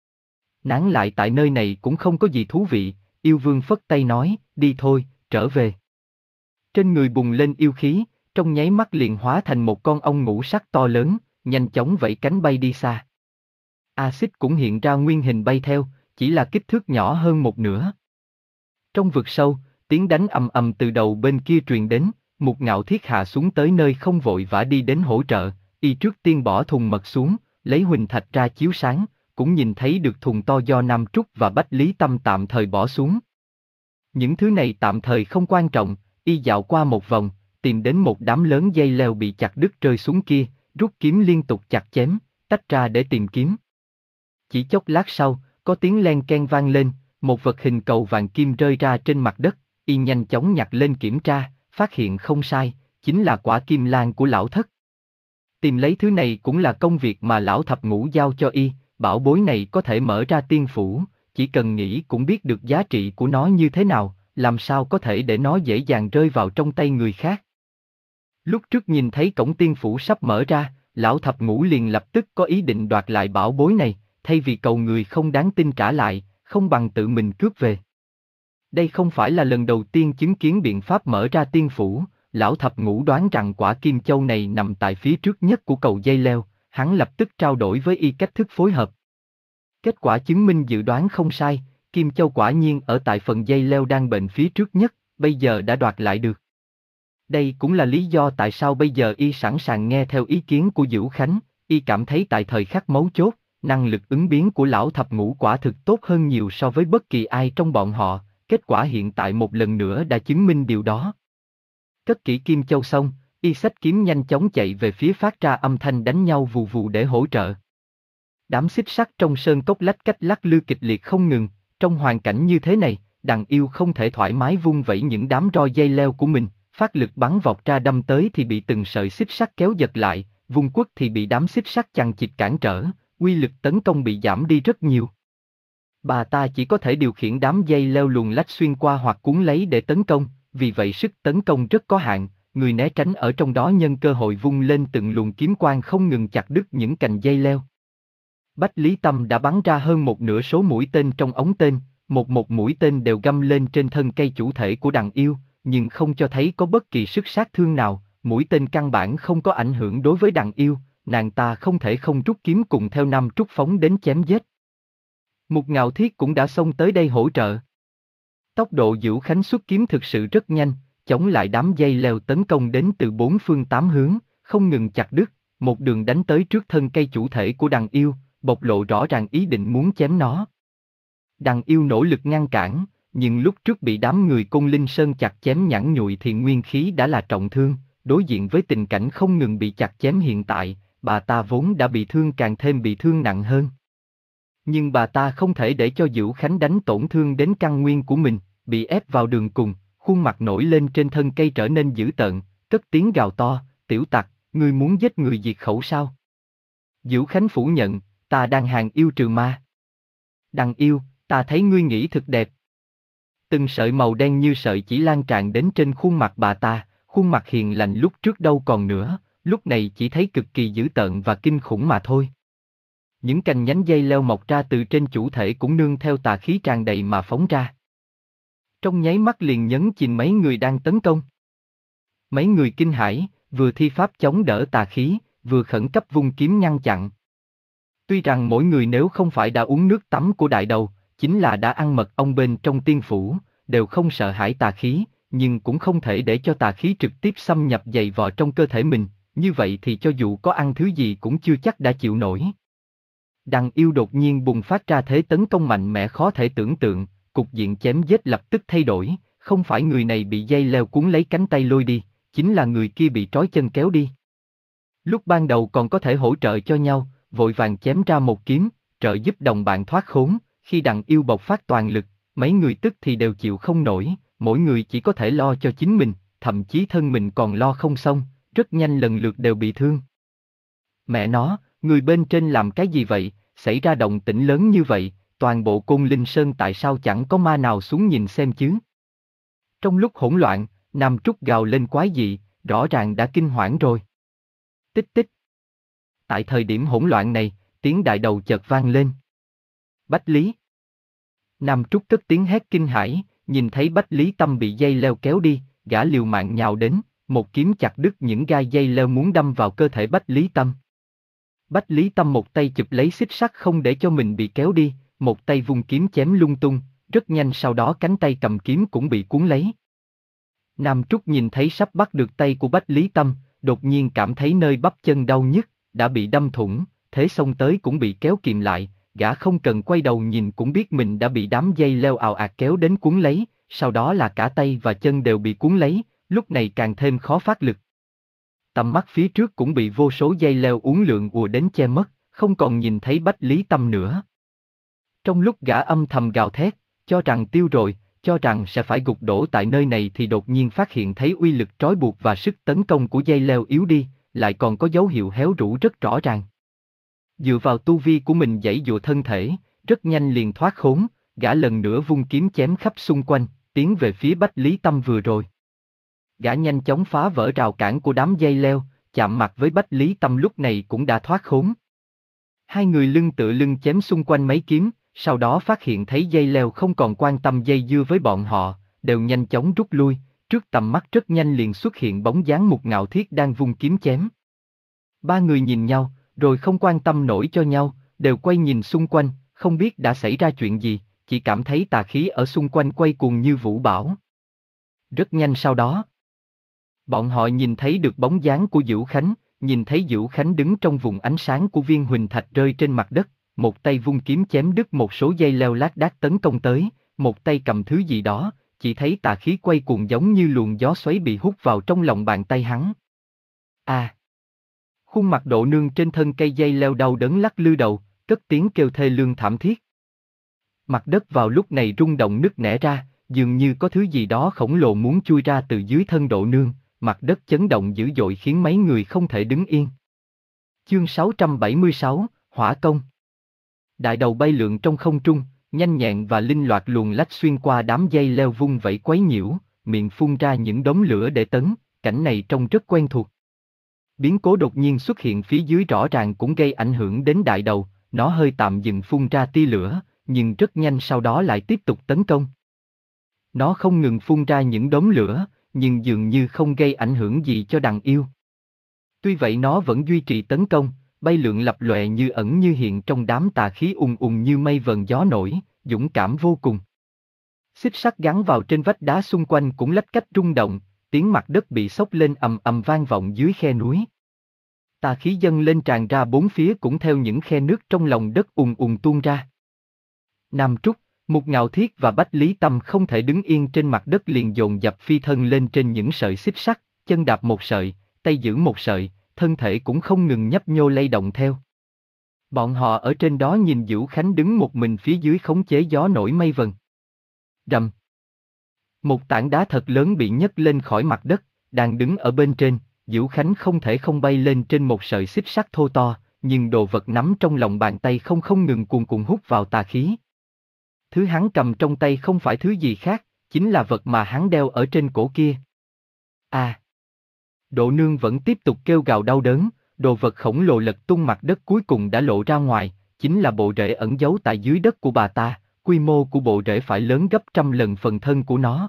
[SPEAKER 1] Nán lại tại nơi này cũng không có gì thú vị, yêu vương phất tay nói, đi thôi, trở về. Trên người bùng lên yêu khí, trong nháy mắt liền hóa thành một con ong ngũ sắc to lớn, nhanh chóng vẫy cánh bay đi xa. Axit cũng hiện ra nguyên hình bay theo, chỉ là kích thước nhỏ hơn một nửa. Trong vực sâu, tiếng đánh ầm ầm từ đầu bên kia truyền đến, Mục Ngạo Thiết hạ xuống tới nơi không vội vã đi đến hỗ trợ, y trước tiên bỏ thùng mật xuống, lấy huỳnh thạch ra chiếu sáng, cũng nhìn thấy được thùng to do Nam Trúc và Bách Lý Tâm tạm thời bỏ xuống. Những thứ này tạm thời không quan trọng, y dạo qua một vòng, tìm đến một đám lớn dây leo bị chặt đứt rơi xuống kia, rút kiếm liên tục chặt chém, tách ra để tìm kiếm. Chỉ chốc lát sau, có tiếng len ken vang lên, một vật hình cầu vàng kim rơi ra trên mặt đất, y nhanh chóng nhặt lên kiểm tra, phát hiện không sai, chính là quả kim lan của lão thất. Tìm lấy thứ này cũng là công việc mà lão thập ngũ giao cho y, bảo bối này có thể mở ra tiên phủ, chỉ cần nghĩ cũng biết được giá trị của nó như thế nào, làm sao có thể để nó dễ dàng rơi vào trong tay người khác. Lúc trước nhìn thấy cổng tiên phủ sắp mở ra, lão thập ngũ liền lập tức có ý định đoạt lại bảo bối này, thay vì cầu người không đáng tin trả lại, không bằng tự mình cướp về. Đây không phải là lần đầu tiên chứng kiến biện pháp mở ra tiên phủ, lão thập ngũ đoán rằng quả kim châu này nằm tại phía trước nhất của cầu dây leo, hắn lập tức trao đổi với y cách thức phối hợp. Kết quả chứng minh dự đoán không sai, kim châu quả nhiên ở tại phần dây leo đang bện phía trước nhất, bây giờ đã đoạt lại được. Đây cũng là lý do tại sao bây giờ y sẵn sàng nghe theo ý kiến của Dữu Khánh, y cảm thấy tại thời khắc mấu chốt, năng lực ứng biến của lão thập ngũ quả thực tốt hơn nhiều so với bất kỳ ai trong bọn họ, kết quả hiện tại một lần nữa đã chứng minh điều đó. Cất kỹ kim châu xong, y xách kiếm nhanh chóng chạy về phía phát ra âm thanh đánh nhau vù vù để hỗ trợ. Đám xích sắt trong sơn cốc lách cách lắc lư kịch liệt không ngừng, trong hoàn cảnh như thế này, đằng yêu không thể thoải mái vung vẩy những đám roi dây leo của mình, phát lực bắn vọt ra đâm tới thì bị từng sợi xích sắt kéo giật lại, vung quất thì bị đám xích sắt chằng chịt cản trở, uy lực tấn công bị giảm đi rất nhiều. Bà ta chỉ có thể điều khiển đám dây leo luồn lách xuyên qua hoặc cuốn lấy để tấn công, vì vậy sức tấn công rất có hạn, người né tránh ở trong đó nhân cơ hội vung lên từng luồng kiếm quang không ngừng chặt đứt những cành dây leo. Bách Lý Tâm đã bắn ra hơn một nửa số mũi tên trong ống tên, một một mũi tên đều găm lên trên thân cây chủ thể của đằng yêu, nhưng không cho thấy có bất kỳ sức sát thương nào, mũi tên căn bản không có ảnh hưởng đối với đằng yêu, nàng ta không thể không rút kiếm cùng theo Nam Trúc phóng đến chém giết. Mục Ngạo Thiết cũng đã xông tới đây hỗ trợ. Tốc độ Dữu Khánh xuất kiếm thực sự rất nhanh, chống lại đám dây leo tấn công đến từ bốn phương tám hướng, không ngừng chặt đứt, một đường đánh tới trước thân cây chủ thể của đằng yêu, bộc lộ rõ ràng ý định muốn chém nó. Đằng yêu nỗ lực ngăn cản, nhưng lúc trước bị đám người Côn Linh Sơn chặt chém nhẵn nhụi thì nguyên khí đã là trọng thương, đối diện với tình cảnh không ngừng bị chặt chém hiện tại, bà ta vốn đã bị thương càng thêm bị thương nặng hơn. Nhưng bà ta không thể để cho Dữu Khánh đánh tổn thương đến căn nguyên của mình, bị ép vào đường cùng, khuôn mặt nổi lên trên thân cây trở nên dữ tợn, cất tiếng gào to, tiểu tặc, ngươi muốn giết người diệt khẩu sao? Dữu Khánh phủ nhận, ta đang hàng yêu trừ ma. Đằng yêu, ta thấy ngươi nghĩ thật đẹp. Từng sợi màu đen như sợi chỉ lan tràn đến trên khuôn mặt bà ta, khuôn mặt hiền lành lúc trước đâu còn nữa, lúc này chỉ thấy cực kỳ dữ tợn và kinh khủng mà thôi. Những cành nhánh dây leo mọc ra từ trên chủ thể cũng nương theo tà khí tràn đầy mà phóng ra. Trong nháy mắt liền nhấn chìm mấy người đang tấn công. Mấy người kinh hãi, vừa thi pháp chống đỡ tà khí, vừa khẩn cấp vung kiếm ngăn chặn. Tuy rằng mỗi người nếu không phải đã uống nước tắm của đại đầu, chính là đã ăn mật ong bên trong tiên phủ, đều không sợ hãi tà khí, nhưng cũng không thể để cho tà khí trực tiếp xâm nhập dày vò trong cơ thể mình, như vậy thì cho dù có ăn thứ gì cũng chưa chắc đã chịu nổi. Đằng yêu đột nhiên bùng phát ra thế tấn công mạnh mẽ khó thể tưởng tượng, cục diện chém giết lập tức thay đổi, không phải người này bị dây leo cuốn lấy cánh tay lôi đi, chính là người kia bị trói chân kéo đi. Lúc ban đầu còn có thể hỗ trợ cho nhau, vội vàng chém ra một kiếm, trợ giúp đồng bạn thoát khốn, khi đằng yêu bộc phát toàn lực, mấy người tức thì đều chịu không nổi, mỗi người chỉ có thể lo cho chính mình, thậm chí thân mình còn lo không xong, rất nhanh lần lượt đều bị thương. Mẹ nó, người bên trên làm cái gì vậy, xảy ra động tĩnh lớn như vậy, toàn bộ Côn Linh Sơn tại sao chẳng có ma nào xuống nhìn xem chứ? Trong lúc hỗn loạn, Nam Trúc gào lên quái dị, rõ ràng đã kinh hoảng rồi. Tích tích. Tại thời điểm hỗn loạn này, tiếng đại đầu chợt vang lên. Bách Lý. Nam Trúc cất tiếng hét kinh hãi, nhìn thấy Bách Lý Tâm bị dây leo kéo đi, gã liều mạng nhào đến, một kiếm chặt đứt những gai dây leo muốn đâm vào cơ thể Bách Lý Tâm. Bách Lý Tâm một tay chụp lấy xích sắt không để cho mình bị kéo đi, một tay vung kiếm chém lung tung, rất nhanh sau đó cánh tay cầm kiếm cũng bị cuốn lấy. Nam Trúc nhìn thấy sắp bắt được tay của Bách Lý Tâm, đột nhiên cảm thấy nơi bắp chân đau nhức, đã bị đâm thủng, thế xông tới cũng bị kéo kìm lại, gã không cần quay đầu nhìn cũng biết mình đã bị đám dây leo ào ạt kéo đến cuốn lấy, sau đó là cả tay và chân đều bị cuốn lấy, lúc này càng thêm khó phát lực. Tầm mắt phía trước cũng bị vô số dây leo uốn lượn ùa đến che mất, không còn nhìn thấy Bách Lý Tâm nữa. Trong lúc gã âm thầm gào thét, cho rằng tiêu rồi, cho rằng sẽ phải gục đổ tại nơi này thì đột nhiên phát hiện thấy uy lực trói buộc và sức tấn công của dây leo yếu đi, lại còn có dấu hiệu héo rũ rất rõ ràng. Dựa vào tu vi của mình giãy dụa thân thể, rất nhanh liền thoát khốn, gã lần nữa vung kiếm chém khắp xung quanh, tiến về phía Bách Lý Tâm vừa rồi. Gã nhanh chóng phá vỡ rào cản của đám dây leo, chạm mặt với Bách Lý Tâm lúc này cũng đã thoát khốn. Hai người lưng tựa lưng chém xung quanh mấy kiếm, sau đó phát hiện thấy dây leo không còn quan tâm dây dưa với bọn họ, đều nhanh chóng rút lui, trước tầm mắt rất nhanh liền xuất hiện bóng dáng Mục Ngạo Thiết đang vung kiếm chém. Ba người nhìn nhau, rồi không quan tâm nổi cho nhau, đều quay nhìn xung quanh, không biết đã xảy ra chuyện gì, chỉ cảm thấy tà khí ở xung quanh quay cuồng như vũ bão. Rất nhanh sau đó, bọn họ nhìn thấy được bóng dáng của Dữu Khánh, nhìn thấy Dữu Khánh đứng trong vùng ánh sáng của viên huỳnh thạch rơi trên mặt đất, một tay vung kiếm chém đứt một số dây leo lác đác tấn công tới, một tay cầm thứ gì đó, chỉ thấy tà khí quay cuồng giống như luồng gió xoáy bị hút vào trong lòng bàn tay hắn. À! Khuôn mặt Độ Nương trên thân cây dây leo đau đớn lắc lư đầu, cất tiếng kêu thê lương thảm thiết. Mặt đất vào lúc này rung động nứt nẻ ra, dường như có thứ gì đó khổng lồ muốn chui ra từ dưới thân Độ Nương, mặt đất chấn động dữ dội khiến mấy người không thể đứng yên. Chương sáu trăm bảy mươi sáu, Hỏa Công. Đại đầu bay lượn trong không trung, nhanh nhẹn và linh loạt luồn lách xuyên qua đám dây leo vung vẩy quấy nhiễu, miệng phun ra những đống lửa để tấn, cảnh này trông rất quen thuộc. Biến cố đột nhiên xuất hiện phía dưới rõ ràng cũng gây ảnh hưởng đến đại đầu, nó hơi tạm dừng phun ra tia lửa, nhưng rất nhanh sau đó lại tiếp tục tấn công. Nó không ngừng phun ra những đống lửa, nhưng dường như không gây ảnh hưởng gì cho đằng yêu. Tuy vậy nó vẫn duy trì tấn công, bay lượn lập lòe như ẩn như hiện trong đám tà khí ùng ùng như mây vần gió nổi, dũng cảm vô cùng. Xích sắt gắn vào trên vách đá xung quanh cũng lách cách rung động, tiếng mặt đất bị xốc lên ầm ầm vang vọng dưới khe núi. Tà khí dâng lên tràn ra bốn phía cũng theo những khe nước trong lòng đất ùng ùng tuôn ra. Nam Trúc, Mục Ngạo Thiết và Bách Lý Tâm không thể đứng yên trên mặt đất liền dồn dập phi thân lên trên những sợi xích sắt, chân đạp một sợi, tay giữ một sợi, thân thể cũng không ngừng nhấp nhô lay động theo. Bọn họ ở trên đó nhìn Dữu Khánh đứng một mình phía dưới khống chế gió nổi mây vần. Rầm. Một tảng đá thật lớn bị nhấc lên khỏi mặt đất, đang đứng ở bên trên, Dữu Khánh không thể không bay lên trên một sợi xích sắt thô to, nhưng đồ vật nắm trong lòng bàn tay không không ngừng cuồn cuộn hút vào tà khí. Thứ hắn cầm trong tay không phải thứ gì khác, chính là vật mà hắn đeo ở trên cổ kia. À! Độ Nương vẫn tiếp tục kêu gào đau đớn, đồ vật khổng lồ lật tung mặt đất cuối cùng đã lộ ra ngoài, chính là bộ rễ ẩn giấu tại dưới đất của bà ta, quy mô của bộ rễ phải lớn gấp trăm lần phần thân của nó.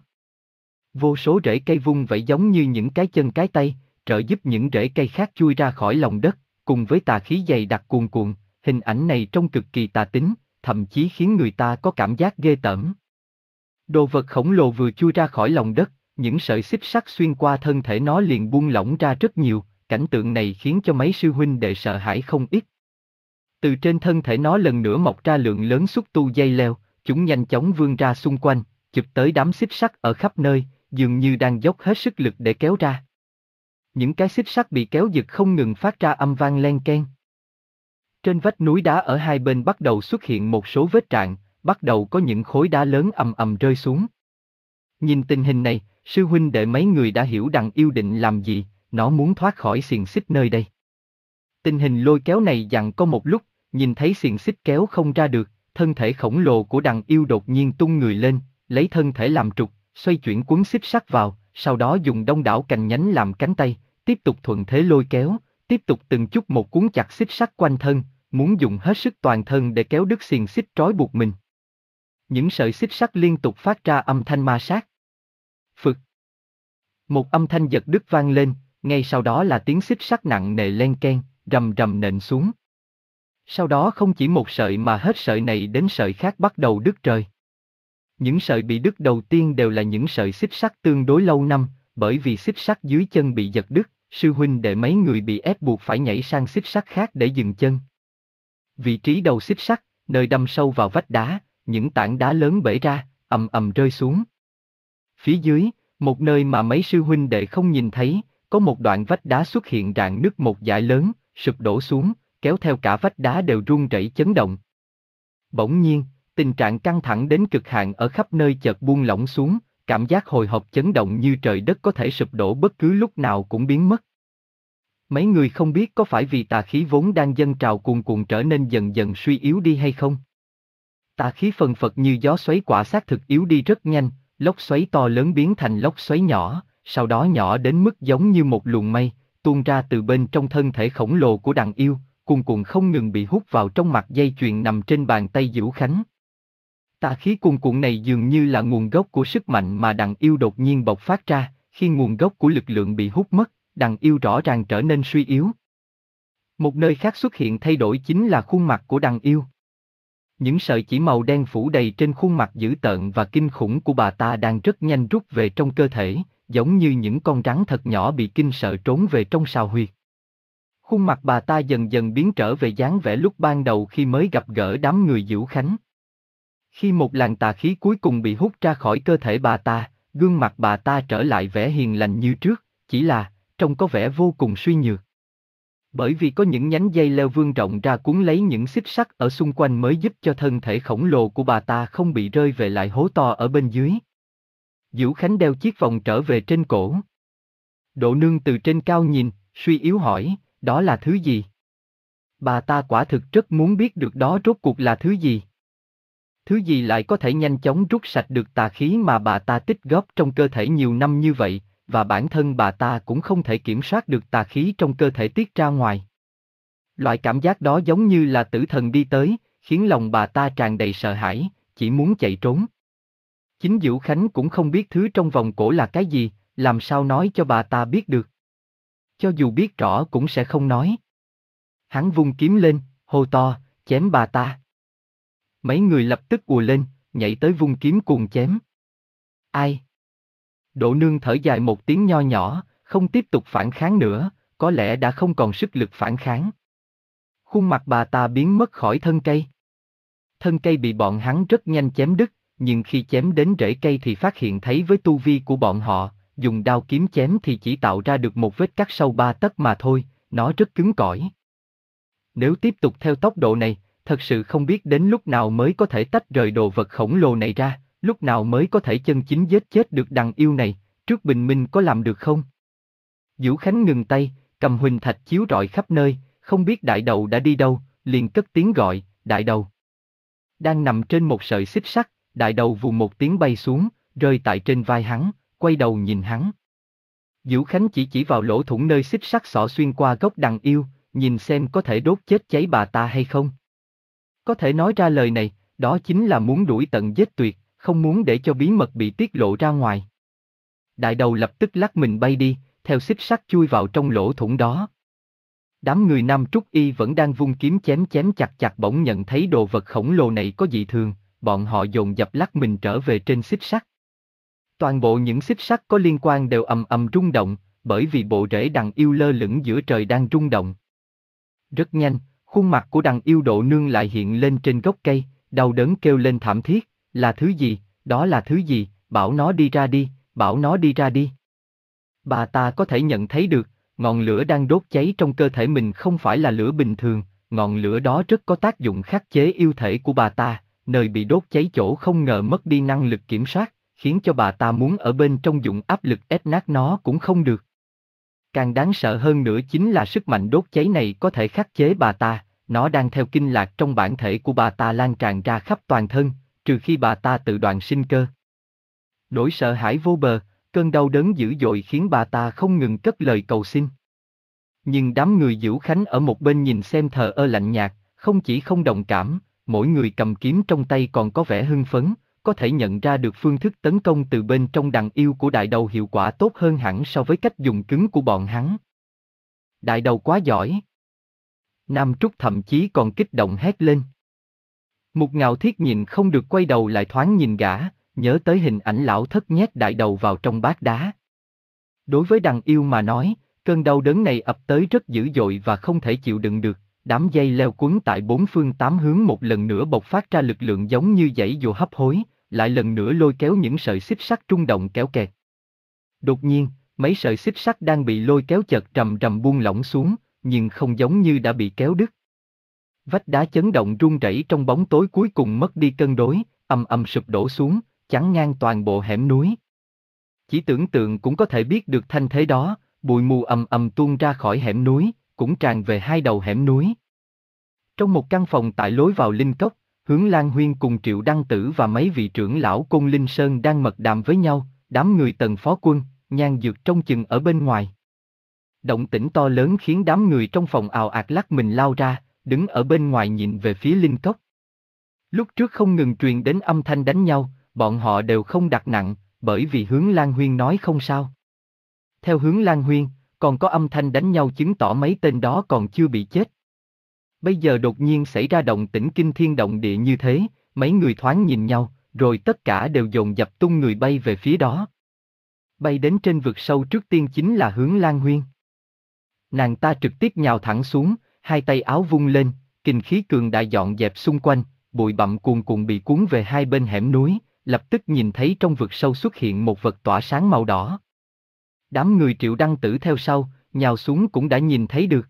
[SPEAKER 1] Vô số rễ cây vung vẩy giống như những cái chân cái tay, trợ giúp những rễ cây khác chui ra khỏi lòng đất, cùng với tà khí dày đặc cuồn cuộn, hình ảnh này trông cực kỳ tà tính, thậm chí khiến người ta có cảm giác ghê tởm. Đồ vật khổng lồ vừa chui ra khỏi lòng đất, những sợi xích sắt xuyên qua thân thể nó liền buông lỏng ra rất nhiều, cảnh tượng này khiến cho mấy sư huynh đệ sợ hãi không ít. Từ trên thân thể nó lần nữa mọc ra lượng lớn xúc tu dây leo, chúng nhanh chóng vươn ra xung quanh, chụp tới đám xích sắt ở khắp nơi, dường như đang dốc hết sức lực để kéo ra. Những cái xích sắt bị kéo giật không ngừng phát ra âm vang len keng. Trên vách núi đá ở hai bên bắt đầu xuất hiện một số vết rạn, bắt đầu có những khối đá lớn ầm ầm rơi xuống. Nhìn tình hình này, sư huynh đệ mấy người đã hiểu đằng yêu định làm gì, nó muốn thoát khỏi xiềng xích nơi đây. Tình hình lôi kéo này dặn có một lúc, nhìn thấy xiềng xích kéo không ra được, thân thể khổng lồ của đằng yêu đột nhiên tung người lên, lấy thân thể làm trục, xoay chuyển cuốn xích sắt vào, sau đó dùng đông đảo cành nhánh làm cánh tay, tiếp tục thuận thế lôi kéo, tiếp tục từng chút một cuốn chặt xích sắt quanh thân, muốn dùng hết sức toàn thân để kéo đứt xiềng xích trói buộc mình. Những sợi xích sắt liên tục phát ra âm thanh ma sát. Phực. Một âm thanh giật đứt vang lên, ngay sau đó là tiếng xích sắt nặng nề len keng, rầm rầm nện xuống. Sau đó không chỉ một sợi mà hết sợi này đến sợi khác bắt đầu đứt rời. Những sợi bị đứt đầu tiên đều là những sợi xích sắt tương đối lâu năm, bởi vì xích sắt dưới chân bị giật đứt, sư huynh đệ mấy người bị ép buộc phải nhảy sang xích sắt khác để dừng chân. Vị trí đầu xích sắt, nơi đâm sâu vào vách đá, những tảng đá lớn bể ra, ầm ầm rơi xuống. Phía dưới, một nơi mà mấy sư huynh đệ không nhìn thấy, có một đoạn vách đá xuất hiện rạn nứt một dải lớn, sụp đổ xuống, kéo theo cả vách đá đều rung rẩy chấn động. Bỗng nhiên, tình trạng căng thẳng đến cực hạn ở khắp nơi chợt buông lỏng xuống, cảm giác hồi hộp chấn động như trời đất có thể sụp đổ bất cứ lúc nào cũng biến mất. Mấy người không biết có phải vì tà khí vốn đang dâng trào cuồn cuộn trở nên dần dần suy yếu đi hay không? Tà khí phần phật như gió xoáy quả xác thực yếu đi rất nhanh, lốc xoáy to lớn biến thành lốc xoáy nhỏ, sau đó nhỏ đến mức giống như một luồng mây, tuôn ra từ bên trong thân thể khổng lồ của đằng yêu, cuồn cuộn không ngừng bị hút vào trong mặt dây chuyền nằm trên bàn tay Dữu Khánh. Tà khí cuồn cuộn này dường như là nguồn gốc của sức mạnh mà đằng yêu đột nhiên bộc phát ra, khi nguồn gốc của lực lượng bị hút mất, đằng yêu rõ ràng trở nên suy yếu. Một nơi khác xuất hiện thay đổi chính là khuôn mặt của đằng yêu. Những sợi chỉ màu đen phủ đầy trên khuôn mặt dữ tợn và kinh khủng của bà ta đang rất nhanh rút về trong cơ thể, giống như những con rắn thật nhỏ bị kinh sợ trốn về trong sào huyệt. Khuôn mặt bà ta dần dần biến trở về dáng vẻ lúc ban đầu khi mới gặp gỡ đám người Dữu Khánh. Khi một làn tà khí cuối cùng bị hút ra khỏi cơ thể bà ta, gương mặt bà ta trở lại vẻ hiền lành như trước, chỉ là, trông có vẻ vô cùng suy nhược. Bởi vì có những nhánh dây leo vươn rộng ra cuốn lấy những xích sắt ở xung quanh mới giúp cho thân thể khổng lồ của bà ta không bị rơi về lại hố to ở bên dưới. Dữu Khánh đeo chiếc vòng trở về trên cổ. Độ Nương từ trên cao nhìn, suy yếu hỏi, đó là thứ gì? Bà ta quả thực rất muốn biết được đó rốt cuộc là thứ gì. Thứ gì lại có thể nhanh chóng rút sạch được tà khí mà bà ta tích góp trong cơ thể nhiều năm như vậy, và bản thân bà ta cũng không thể kiểm soát được tà khí trong cơ thể tiết ra ngoài. Loại cảm giác đó giống như là tử thần đi tới, khiến lòng bà ta tràn đầy sợ hãi, chỉ muốn chạy trốn. Chính Dữu Khánh cũng không biết thứ trong vòng cổ là cái gì, làm sao nói cho bà ta biết được. Cho dù biết rõ cũng sẽ không nói. Hắn vung kiếm lên, hô to, chém bà ta. Mấy người lập tức ùa lên, nhảy tới vung kiếm cùng chém. Ai? Độ Nương thở dài một tiếng nho nhỏ, không tiếp tục phản kháng nữa, có lẽ đã không còn sức lực phản kháng. Khuôn mặt bà ta biến mất khỏi thân cây. Thân cây bị bọn hắn rất nhanh chém đứt, nhưng khi chém đến rễ cây thì phát hiện thấy với tu vi của bọn họ, dùng đao kiếm chém thì chỉ tạo ra được một vết cắt sâu ba tấc mà thôi, nó rất cứng cỏi. Nếu tiếp tục theo tốc độ này, thật sự không biết đến lúc nào mới có thể tách rời đồ vật khổng lồ này ra, lúc nào mới có thể chân chính giết chết được đằng yêu này, trước bình minh có làm được không? Dữu Khánh ngừng tay, cầm huỳnh thạch chiếu rọi khắp nơi, không biết đại đầu đã đi đâu, liền cất tiếng gọi, đại đầu. Đang nằm trên một sợi xích sắt, đại đầu vù một tiếng bay xuống, rơi tại trên vai hắn, quay đầu nhìn hắn. Dữu Khánh chỉ chỉ vào lỗ thủng nơi xích sắt xỏ xuyên qua gốc đằng yêu, nhìn xem có thể đốt chết cháy bà ta hay không. Có thể nói ra lời này, đó chính là muốn đuổi tận giết tuyệt, không muốn để cho bí mật bị tiết lộ ra ngoài. Đại đầu lập tức lắc mình bay đi, theo xích sắt chui vào trong lỗ thủng đó. Đám người Nam Trúc Y vẫn đang vung kiếm chém chém chặt chặt bỗng nhận thấy đồ vật khổng lồ này có dị thường, bọn họ dồn dập lắc mình trở về trên xích sắt. Toàn bộ những xích sắt có liên quan đều ầm ầm rung động, bởi vì bộ rễ đằng yêu lơ lửng giữa trời đang rung động. Rất nhanh, khuôn mặt của đằng yêu Độ Nương lại hiện lên trên gốc cây, đau đớn kêu lên thảm thiết, là thứ gì, đó là thứ gì, bảo nó đi ra đi, bảo nó đi ra đi. Bà ta có thể nhận thấy được, ngọn lửa đang đốt cháy trong cơ thể mình không phải là lửa bình thường, ngọn lửa đó rất có tác dụng khắc chế yêu thể của bà ta, nơi bị đốt cháy chỗ không ngờ mất đi năng lực kiểm soát, khiến cho bà ta muốn ở bên trong dụng áp lực ép nát nó cũng không được. Càng đáng sợ hơn nữa chính là sức mạnh đốt cháy này có thể khắc chế bà ta, nó đang theo kinh lạc trong bản thể của bà ta lan tràn ra khắp toàn thân, trừ khi bà ta tự đoạn sinh cơ. Nỗi sợ hãi vô bờ, cơn đau đớn dữ dội khiến bà ta không ngừng cất lời cầu xin. Nhưng đám người Dữu Khánh ở một bên nhìn xem thờ ơ lạnh nhạt, không chỉ không đồng cảm, mỗi người cầm kiếm trong tay còn có vẻ hưng phấn, có thể nhận ra được phương thức tấn công từ bên trong đằng yêu của đại đầu hiệu quả tốt hơn hẳn so với cách dùng cứng của bọn hắn. Đại đầu quá giỏi. Nam Trúc thậm chí còn kích động hét lên. Mục Ngạo Thiết nhìn không được quay đầu lại thoáng nhìn gã, nhớ tới hình ảnh lão thất nhét đại đầu vào trong bát đá. Đối với đằng yêu mà nói, cơn đau đớn này ập tới rất dữ dội và không thể chịu đựng được, đám dây leo quấn tại bốn phương tám hướng một lần nữa bộc phát ra lực lượng giống như dãy dùa hấp hối, lại lần nữa lôi kéo những sợi xích sắt rung động kéo kẹt. Đột nhiên, mấy sợi xích sắt đang bị lôi kéo chợt rầm rầm buông lỏng xuống, nhưng không giống như đã bị kéo đứt. Vách đá chấn động rung rẩy trong bóng tối cuối cùng mất đi cân đối, ầm ầm sụp đổ xuống, chắn ngang toàn bộ hẻm núi. Chỉ tưởng tượng cũng có thể biết được thanh thế đó, bụi mù ầm ầm tuôn ra khỏi hẻm núi, cũng tràn về hai đầu hẻm núi. Trong một căn phòng tại lối vào linh cốc, Hướng Lan Huyên cùng Triệu Đăng Tử và mấy vị trưởng lão Côn Linh Sơn đang mật đàm với nhau, đám người Tần Phó Quân, Nhan Dược trông chừng ở bên ngoài. Động tĩnh to lớn khiến đám người trong phòng ào ạt lắc mình lao ra, đứng ở bên ngoài nhìn về phía linh cốc. Lúc trước không ngừng truyền đến âm thanh đánh nhau, bọn họ đều không đặt nặng, bởi vì Hướng Lan Huyên nói không sao. Theo Hướng Lan Huyên, còn có âm thanh đánh nhau chứng tỏ mấy tên đó còn chưa bị chết. Bây giờ đột nhiên xảy ra động tĩnh kinh thiên động địa như thế, mấy người thoáng nhìn nhau, rồi tất cả đều dồn dập tung người bay về phía đó. Bay đến trên vực sâu trước tiên chính là Hướng Lan Huyên. Nàng ta trực tiếp nhào thẳng xuống, hai tay áo vung lên, kình khí cường đại dọn dẹp xung quanh, bụi bặm cuồn cuộn bị cuốn về hai bên hẻm núi, lập tức nhìn thấy trong vực sâu xuất hiện một vật tỏa sáng màu đỏ. Đám người Triệu Đăng Tử theo sau, nhào xuống cũng đã nhìn thấy được.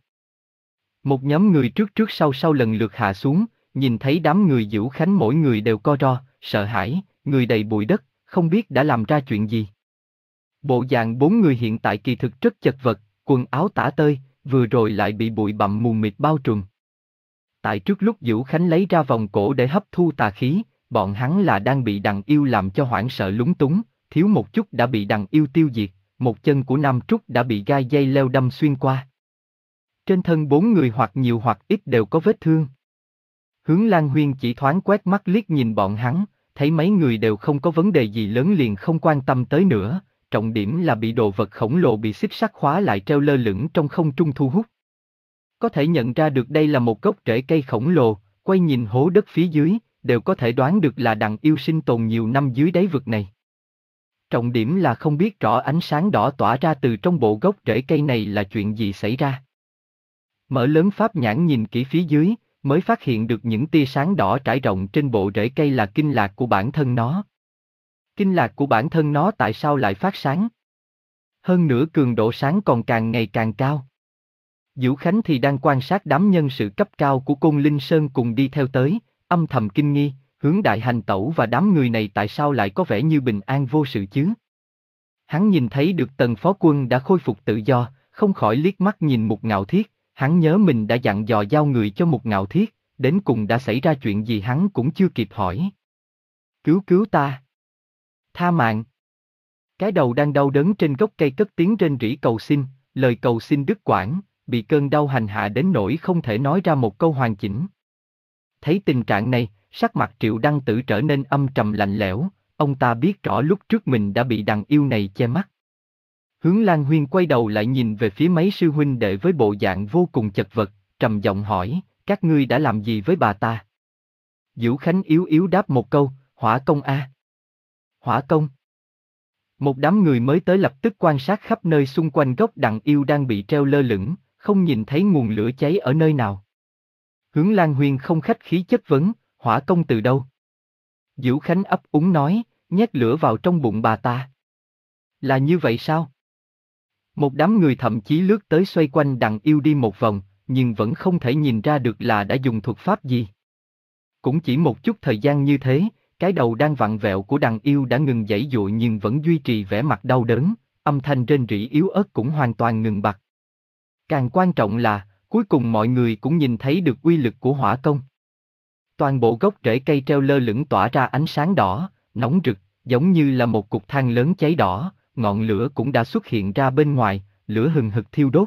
[SPEAKER 1] Một nhóm người trước trước sau sau lần lượt hạ xuống, nhìn thấy đám người Dữu Khánh mỗi người đều co ro, sợ hãi, người đầy bụi đất, không biết đã làm ra chuyện gì. Bộ dạng bốn người hiện tại kỳ thực rất chật vật, quần áo tả tơi, vừa rồi lại bị bụi bặm mù mịt bao trùm. Tại trước lúc Dữu Khánh lấy ra vòng cổ để hấp thu tà khí, bọn hắn là đang bị đằng yêu làm cho hoảng sợ lúng túng, thiếu một chút đã bị đằng yêu tiêu diệt, một chân của Nam Trúc đã bị gai dây leo đâm xuyên qua. Trên thân bốn người hoặc nhiều hoặc ít đều có vết thương. Hướng Lan Huyên chỉ thoáng quét mắt liếc nhìn bọn hắn, thấy mấy người đều không có vấn đề gì lớn liền không quan tâm tới nữa, trọng điểm là bị đồ vật khổng lồ bị xích sắt khóa lại treo lơ lửng trong không trung thu hút. Có thể nhận ra được đây là một gốc rễ cây khổng lồ, quay nhìn hố đất phía dưới, đều có thể đoán được là đằng yêu sinh tồn nhiều năm dưới đáy vực này. Trọng điểm là không biết rõ ánh sáng đỏ tỏa ra từ trong bộ gốc rễ cây này là chuyện gì xảy ra. Mở lớn pháp nhãn nhìn kỹ phía dưới, mới phát hiện được những tia sáng đỏ trải rộng trên bộ rễ cây là kinh lạc của bản thân nó. Kinh lạc của bản thân nó tại sao lại phát sáng? Hơn nữa cường độ sáng còn càng ngày càng cao. Dữu Khánh thì đang quan sát đám nhân sự cấp cao của Côn Linh Sơn cùng đi theo tới, âm thầm kinh nghi, Hướng Đại Hành Tẩu và đám người này tại sao lại có vẻ như bình an vô sự chứ? Hắn nhìn thấy được Tần Phó Quân đã khôi phục tự do, không khỏi liếc mắt nhìn Mục Ngạo Thiết, hắn nhớ mình đã dặn dò giao người cho Mục Ngạo Thiết, đến cùng đã xảy ra chuyện gì hắn cũng chưa kịp hỏi. Cứu cứu ta! Tha mạng! Cái đầu đang đau đớn trên gốc cây cất tiếng rên rỉ cầu xin, lời cầu xin đứt quãng, bị cơn đau hành hạ đến nỗi không thể nói ra một câu hoàn chỉnh. Thấy tình trạng này, sắc mặt Triệu Đăng Tử trở nên âm trầm lạnh lẽo, ông ta biết rõ lúc trước mình đã bị đằng yêu này che mắt. Hướng Lan Huyên quay đầu lại nhìn về phía mấy sư huynh đệ với bộ dạng vô cùng chật vật, trầm giọng hỏi, các ngươi đã làm gì với bà ta? Dữu Khánh yếu yếu đáp một câu, hỏa công a. Hỏa công. Một đám người mới tới lập tức quan sát khắp nơi xung quanh gốc đằng yêu đang bị treo lơ lửng, không nhìn thấy nguồn lửa cháy ở nơi nào. Hướng Lan Huyên không khách khí chất vấn, hỏa công từ đâu? Dữu Khánh ấp úng nói, nhét lửa vào trong bụng bà ta. Là như vậy sao? Một đám người thậm chí lướt tới xoay quanh đằng yêu đi một vòng, nhưng vẫn không thể nhìn ra được là đã dùng thuật pháp gì. Cũng chỉ một chút thời gian như thế, cái đầu đang vặn vẹo của đằng yêu đã ngừng giãy giụa nhưng vẫn duy trì vẻ mặt đau đớn, âm thanh rên rỉ yếu ớt cũng hoàn toàn ngừng bặt. Càng quan trọng là, cuối cùng mọi người cũng nhìn thấy được uy lực của hỏa công. Toàn bộ gốc rễ cây treo lơ lửng tỏa ra ánh sáng đỏ, nóng rực, giống như là một cục than lớn cháy đỏ, ngọn lửa cũng đã xuất hiện ra bên ngoài, lửa hừng hực thiêu đốt.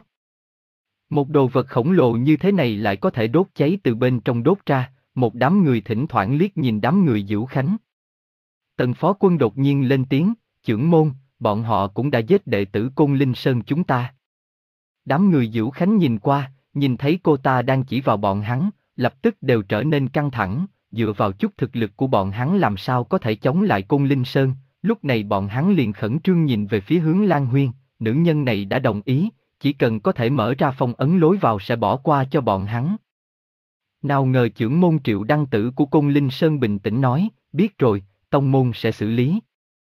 [SPEAKER 1] Một đồ vật khổng lồ như thế này lại có thể đốt cháy từ bên trong đốt ra, một đám người thỉnh thoảng liếc nhìn đám người Dữu Khánh. Tần Phó Quân đột nhiên lên tiếng, trưởng môn, bọn họ cũng đã giết đệ tử Côn Linh Sơn chúng ta. Đám người Dữu Khánh nhìn qua, nhìn thấy cô ta đang chỉ vào bọn hắn, lập tức đều trở nên căng thẳng, dựa vào chút thực lực của bọn hắn làm sao có thể chống lại Côn Linh Sơn, lúc này bọn hắn liền khẩn trương nhìn về phía hướng Lan Huyên, nữ nhân này đã đồng ý, chỉ cần có thể mở ra phong ấn lối vào sẽ bỏ qua cho bọn hắn. Nào ngờ chưởng môn Triệu Đăng Tử của Côn Linh Sơn bình tĩnh nói, biết rồi, tông môn sẽ xử lý.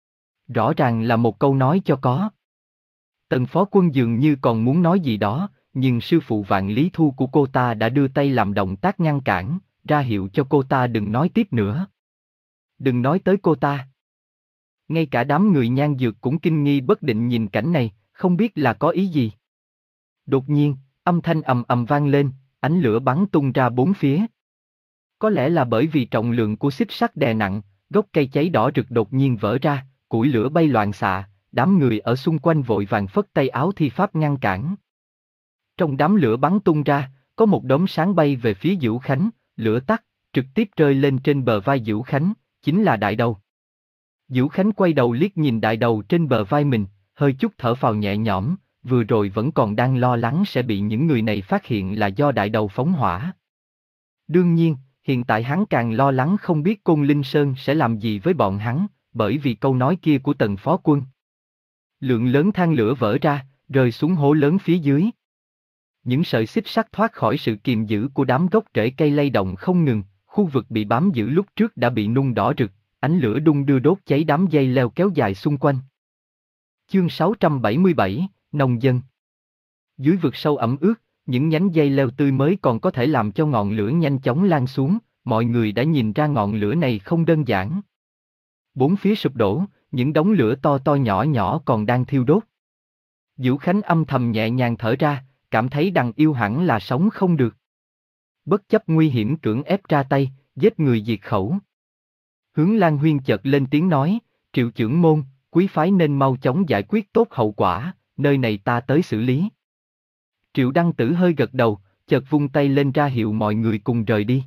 [SPEAKER 1] Rõ ràng là một câu nói cho có. Tần phó quân dường như còn muốn nói gì đó, nhưng sư phụ Vạn Lý Thu của cô ta đã đưa tay làm động tác ngăn cản, ra hiệu cho cô ta đừng nói tiếp nữa. Đừng nói tới cô ta. Ngay cả đám người Nhan Dược cũng kinh nghi bất định nhìn cảnh này, không biết là có ý gì. Đột nhiên, âm thanh ầm ầm vang lên, ánh lửa bắn tung ra bốn phía. Có lẽ là bởi vì trọng lượng của xích sắt đè nặng, gốc cây cháy đỏ rực đột nhiên vỡ ra, củi lửa bay loạn xạ, đám người ở xung quanh vội vàng phất tay áo thi pháp ngăn cản. Trong đám lửa bắn tung ra, có một đốm sáng bay về phía Dữu Khánh, lửa tắt, trực tiếp rơi lên trên bờ vai Dữu Khánh, chính là đại đầu. Dữu Khánh quay đầu liếc nhìn đại đầu trên bờ vai mình, hơi chút thở phào nhẹ nhõm, vừa rồi vẫn còn đang lo lắng sẽ bị những người này phát hiện là do đại đầu phóng hỏa. Đương nhiên, hiện tại hắn càng lo lắng không biết Côn Linh Sơn sẽ làm gì với bọn hắn, bởi vì câu nói kia của Tần phó quân. Lượng lớn than lửa vỡ ra, rơi xuống hố lớn phía dưới. Những sợi xích sắt thoát khỏi sự kiềm giữ của đám gốc rễ cây lay động không ngừng, khu vực bị bám giữ lúc trước đã bị nung đỏ rực, ánh lửa đung đưa đốt cháy đám dây leo kéo dài xung quanh. Chương sáu trăm bảy mươi bảy, Nông dân. Dưới vực sâu ẩm ướt, những nhánh dây leo tươi mới còn có thể làm cho ngọn lửa nhanh chóng lan xuống, mọi người đã nhìn ra ngọn lửa này không đơn giản. Bốn phía sụp đổ, những đống lửa to to nhỏ nhỏ còn đang thiêu đốt. Dữu Khánh âm thầm nhẹ nhàng thở ra, cảm thấy đằng yêu hẳn là sống không được. Bất chấp nguy hiểm cưỡng ép ra tay, giết người diệt khẩu. Hướng Lan Huyên chợt lên tiếng nói, Triệu trưởng môn, quý phái nên mau chóng giải quyết tốt hậu quả, nơi này ta tới xử lý. Triệu Đăng Tử hơi gật đầu, chợt vung tay lên ra hiệu mọi người cùng rời đi.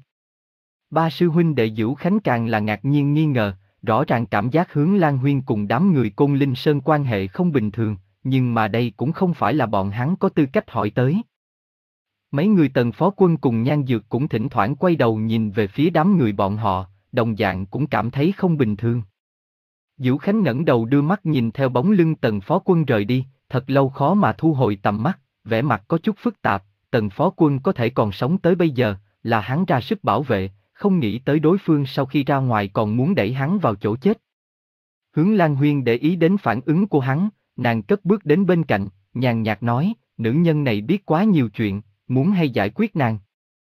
[SPEAKER 1] Ba sư huynh đệ Dữu Khánh càng là ngạc nhiên nghi ngờ, rõ ràng cảm giác Hướng Lan Huyên cùng đám người Côn Linh Sơn quan hệ không bình thường, nhưng mà đây cũng không phải là bọn hắn có tư cách hỏi tới. Mấy người Tần phó quân cùng Nhan Dược cũng thỉnh thoảng quay đầu nhìn về phía đám người bọn họ, đồng dạng cũng cảm thấy không bình thường. Dữu Khánh ngẩng đầu đưa mắt nhìn theo bóng lưng Tần phó quân rời đi, thật lâu khó mà thu hồi tầm mắt, vẻ mặt có chút phức tạp, Tần phó quân có thể còn sống tới bây giờ, là hắn ra sức bảo vệ, không nghĩ tới đối phương sau khi ra ngoài còn muốn đẩy hắn vào chỗ chết. Hướng Lan Huyên để ý đến phản ứng của hắn, nàng cất bước đến bên cạnh, nhàn nhạt nói, nữ nhân này biết quá nhiều chuyện, muốn hay giải quyết nàng.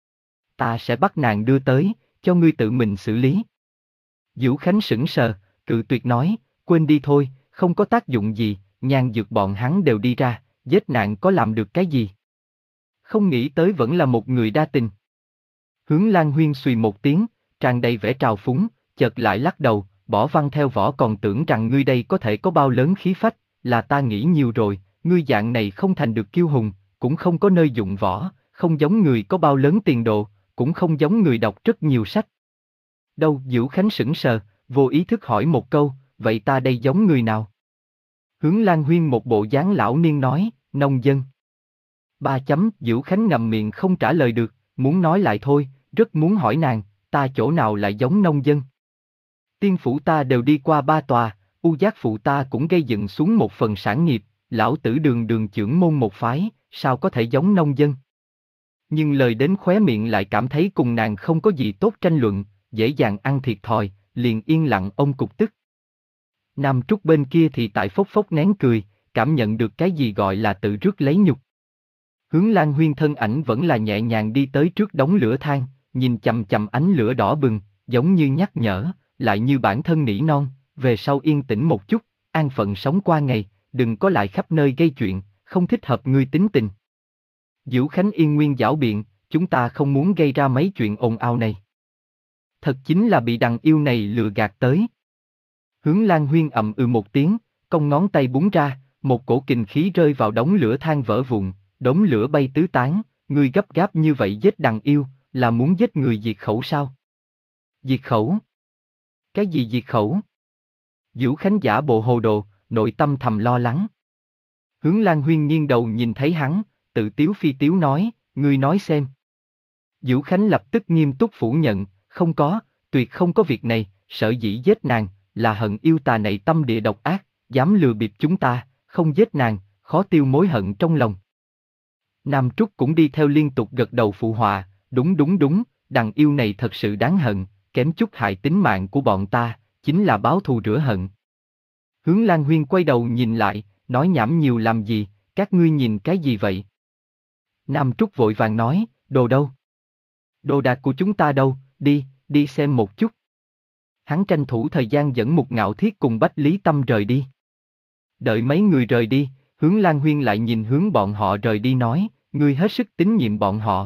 [SPEAKER 1] Ta sẽ bắt nàng đưa tới, cho ngươi tự mình xử lý. Dữu Khánh sững sờ, cự tuyệt nói, quên đi thôi, không có tác dụng gì, Nhan Dược bọn hắn đều đi ra, giết nạn có làm được cái gì. Không nghĩ tới vẫn là một người đa tình. Hướng Lan Huyên xùy một tiếng, tràn đầy vẻ trào phúng, chợt lại lắc đầu, bỏ văn theo võ còn tưởng rằng ngươi đây có thể có bao lớn khí phách, là ta nghĩ nhiều rồi, ngươi dạng này không thành được kiêu hùng, cũng không có nơi dụng võ, không giống người có bao lớn tiền đồ, cũng không giống người đọc rất nhiều sách. Đâu, Dữu Khánh sững sờ, vô ý thức hỏi một câu, vậy ta đây giống người nào? Hướng Lan Huyên một bộ dáng lão niên nói, nông dân. Ba chấm, Dữu Khánh ngậm miệng không trả lời được, muốn nói lại thôi, rất muốn hỏi nàng, ta chỗ nào lại giống nông dân? Tiên phủ ta đều đi qua ba tòa, U Giác phụ ta cũng gây dựng xuống một phần sản nghiệp, lão tử đường đường chưởng môn một phái, sao có thể giống nông dân? Nhưng lời đến khóe miệng lại cảm thấy cùng nàng không có gì tốt tranh luận, dễ dàng ăn thiệt thòi, liền yên lặng ôm cục tức. Nam Trúc bên kia thì tại phốc phốc nén cười, cảm nhận được cái gì gọi là tự rước lấy nhục. Hướng Lan Huyên thân ảnh vẫn là nhẹ nhàng đi tới trước đống lửa than, nhìn chằm chằm ánh lửa đỏ bừng, giống như nhắc nhở, lại như bản thân nỉ non, về sau yên tĩnh một chút, an phận sống qua ngày, đừng có lại khắp nơi gây chuyện, không thích hợp ngươi tính tình. Dữu Khánh yên nguyên giảo biện, chúng ta không muốn gây ra mấy chuyện ồn ào này. Thật chính là bị đằng yêu này lừa gạt tới. Hướng Lan Huyên ậm ừ một tiếng, cong ngón tay búng ra, một cổ kình khí rơi vào đống lửa than vỡ vụn, đống lửa bay tứ tán, ngươi gấp gáp như vậy giết đằng yêu, là muốn giết người diệt khẩu sao? Diệt khẩu? Cái gì diệt khẩu? Dữu Khánh giả bộ hồ đồ, nội tâm thầm lo lắng. Hướng Lan Huyên nghiêng đầu nhìn thấy hắn, tự tiếu phi tiếu nói, ngươi nói xem. Dữu Khánh lập tức nghiêm túc phủ nhận, không có, tuyệt không có việc này, sở dĩ giết nàng, là hận yêu tà này tâm địa độc ác, dám lừa bịp chúng ta, không giết nàng, khó tiêu mối hận trong lòng. Nam Trúc cũng đi theo liên tục gật đầu phụ họa, đúng đúng đúng, đằng yêu này thật sự đáng hận, kém chút hại tính mạng của bọn ta, chính là báo thù rửa hận. Hướng Lan Huyên quay đầu nhìn lại, nói nhảm nhiều làm gì, các ngươi nhìn cái gì vậy? Nam Trúc vội vàng nói, đồ đâu? Đồ đạc của chúng ta đâu, đi, đi xem một chút. Hắn tranh thủ thời gian dẫn Mục Ngạo Thiết cùng Bách Lý Tâm rời đi. Đợi mấy người rời đi, Hướng Lan Huyên lại nhìn hướng bọn họ rời đi nói, ngươi hết sức tín nhiệm bọn họ.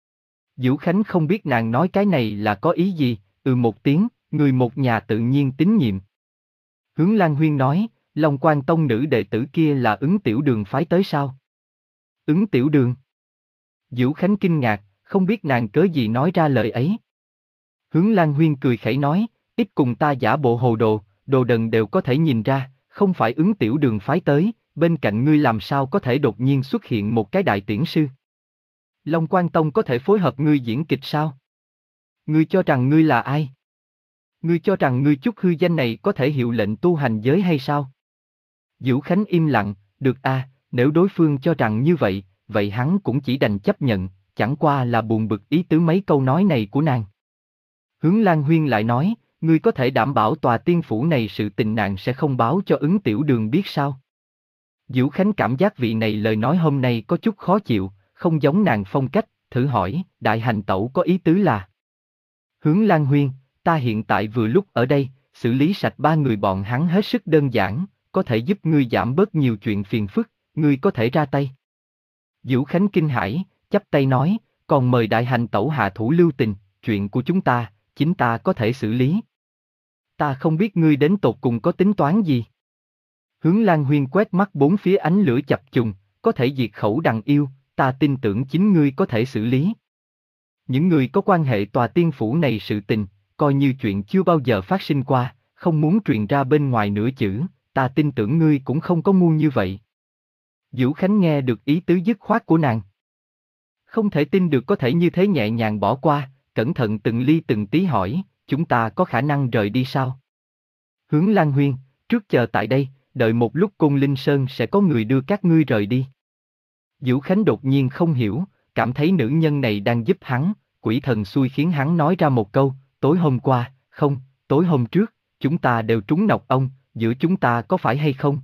[SPEAKER 1] Vũ Khánh không biết nàng nói cái này là có ý gì, ừ một tiếng, người một nhà tự nhiên tín nhiệm. Hướng Lan Huyên nói, Long Quan Tông nữ đệ tử kia là Ứng Tiểu Đường phái tới sao? Ứng Tiểu Đường? Vũ Khánh kinh ngạc, không biết nàng cớ gì nói ra lời ấy. Hướng Lan Huyên cười khẩy nói, ít cùng ta giả bộ hồ đồ, đồ đần đều có thể nhìn ra, không phải Ứng Tiểu Đường phái tới, bên cạnh ngươi làm sao có thể đột nhiên xuất hiện một cái đại tiễn sư? Long Quan Tông có thể phối hợp ngươi diễn kịch sao? Ngươi cho rằng ngươi là ai? Ngươi cho rằng ngươi chút hư danh này có thể hiệu lệnh tu hành giới hay sao? Vũ Khánh im lặng, được a, nếu đối phương cho rằng như vậy, vậy hắn cũng chỉ đành chấp nhận, chẳng qua là buồn bực ý tứ mấy câu nói này của nàng. Hướng Lan Huyên lại nói, ngươi có thể đảm bảo tòa tiên phủ này sự tình nạn sẽ không báo cho Ứng Tiểu Đường biết sao? Vũ Khánh cảm giác vị này lời nói hôm nay có chút khó chịu, không giống nàng phong cách, thử hỏi, đại hành tẩu có ý tứ là. Hướng Lan Huyên, ta hiện tại vừa lúc ở đây, xử lý sạch ba người bọn hắn hết sức đơn giản, có thể giúp ngươi giảm bớt nhiều chuyện phiền phức, ngươi có thể ra tay. Vũ Khánh kinh hãi, chắp tay nói, còn mời đại hành tẩu hạ thủ lưu tình, chuyện của chúng ta, chính ta có thể xử lý. Ta không biết ngươi đến tột cùng có tính toán gì. Hướng Lan Huyên quét mắt bốn phía ánh lửa chập trùng, có thể diệt khẩu đằng yêu, ta tin tưởng chính ngươi có thể xử lý. Những người có quan hệ tòa tiên phủ này sự tình, coi như chuyện chưa bao giờ phát sinh qua, không muốn truyền ra bên ngoài nửa chữ, ta tin tưởng ngươi cũng không có ngu như vậy. Vũ Khánh nghe được ý tứ dứt khoát của nàng. Không thể tin được có thể như thế nhẹ nhàng bỏ qua, cẩn thận từng ly từng tí hỏi, chúng ta có khả năng rời đi sao? Hướng Lan Huyên, trước chờ tại đây, đợi một lúc Côn Linh Sơn sẽ có người đưa các ngươi rời đi. Vũ Khánh đột nhiên không hiểu, cảm thấy nữ nhân này đang giúp hắn, quỷ thần xui khiến hắn nói ra một câu, tối hôm qua, không, tối hôm trước, chúng ta đều trúng nọc ong, giữa chúng ta có phải hay không?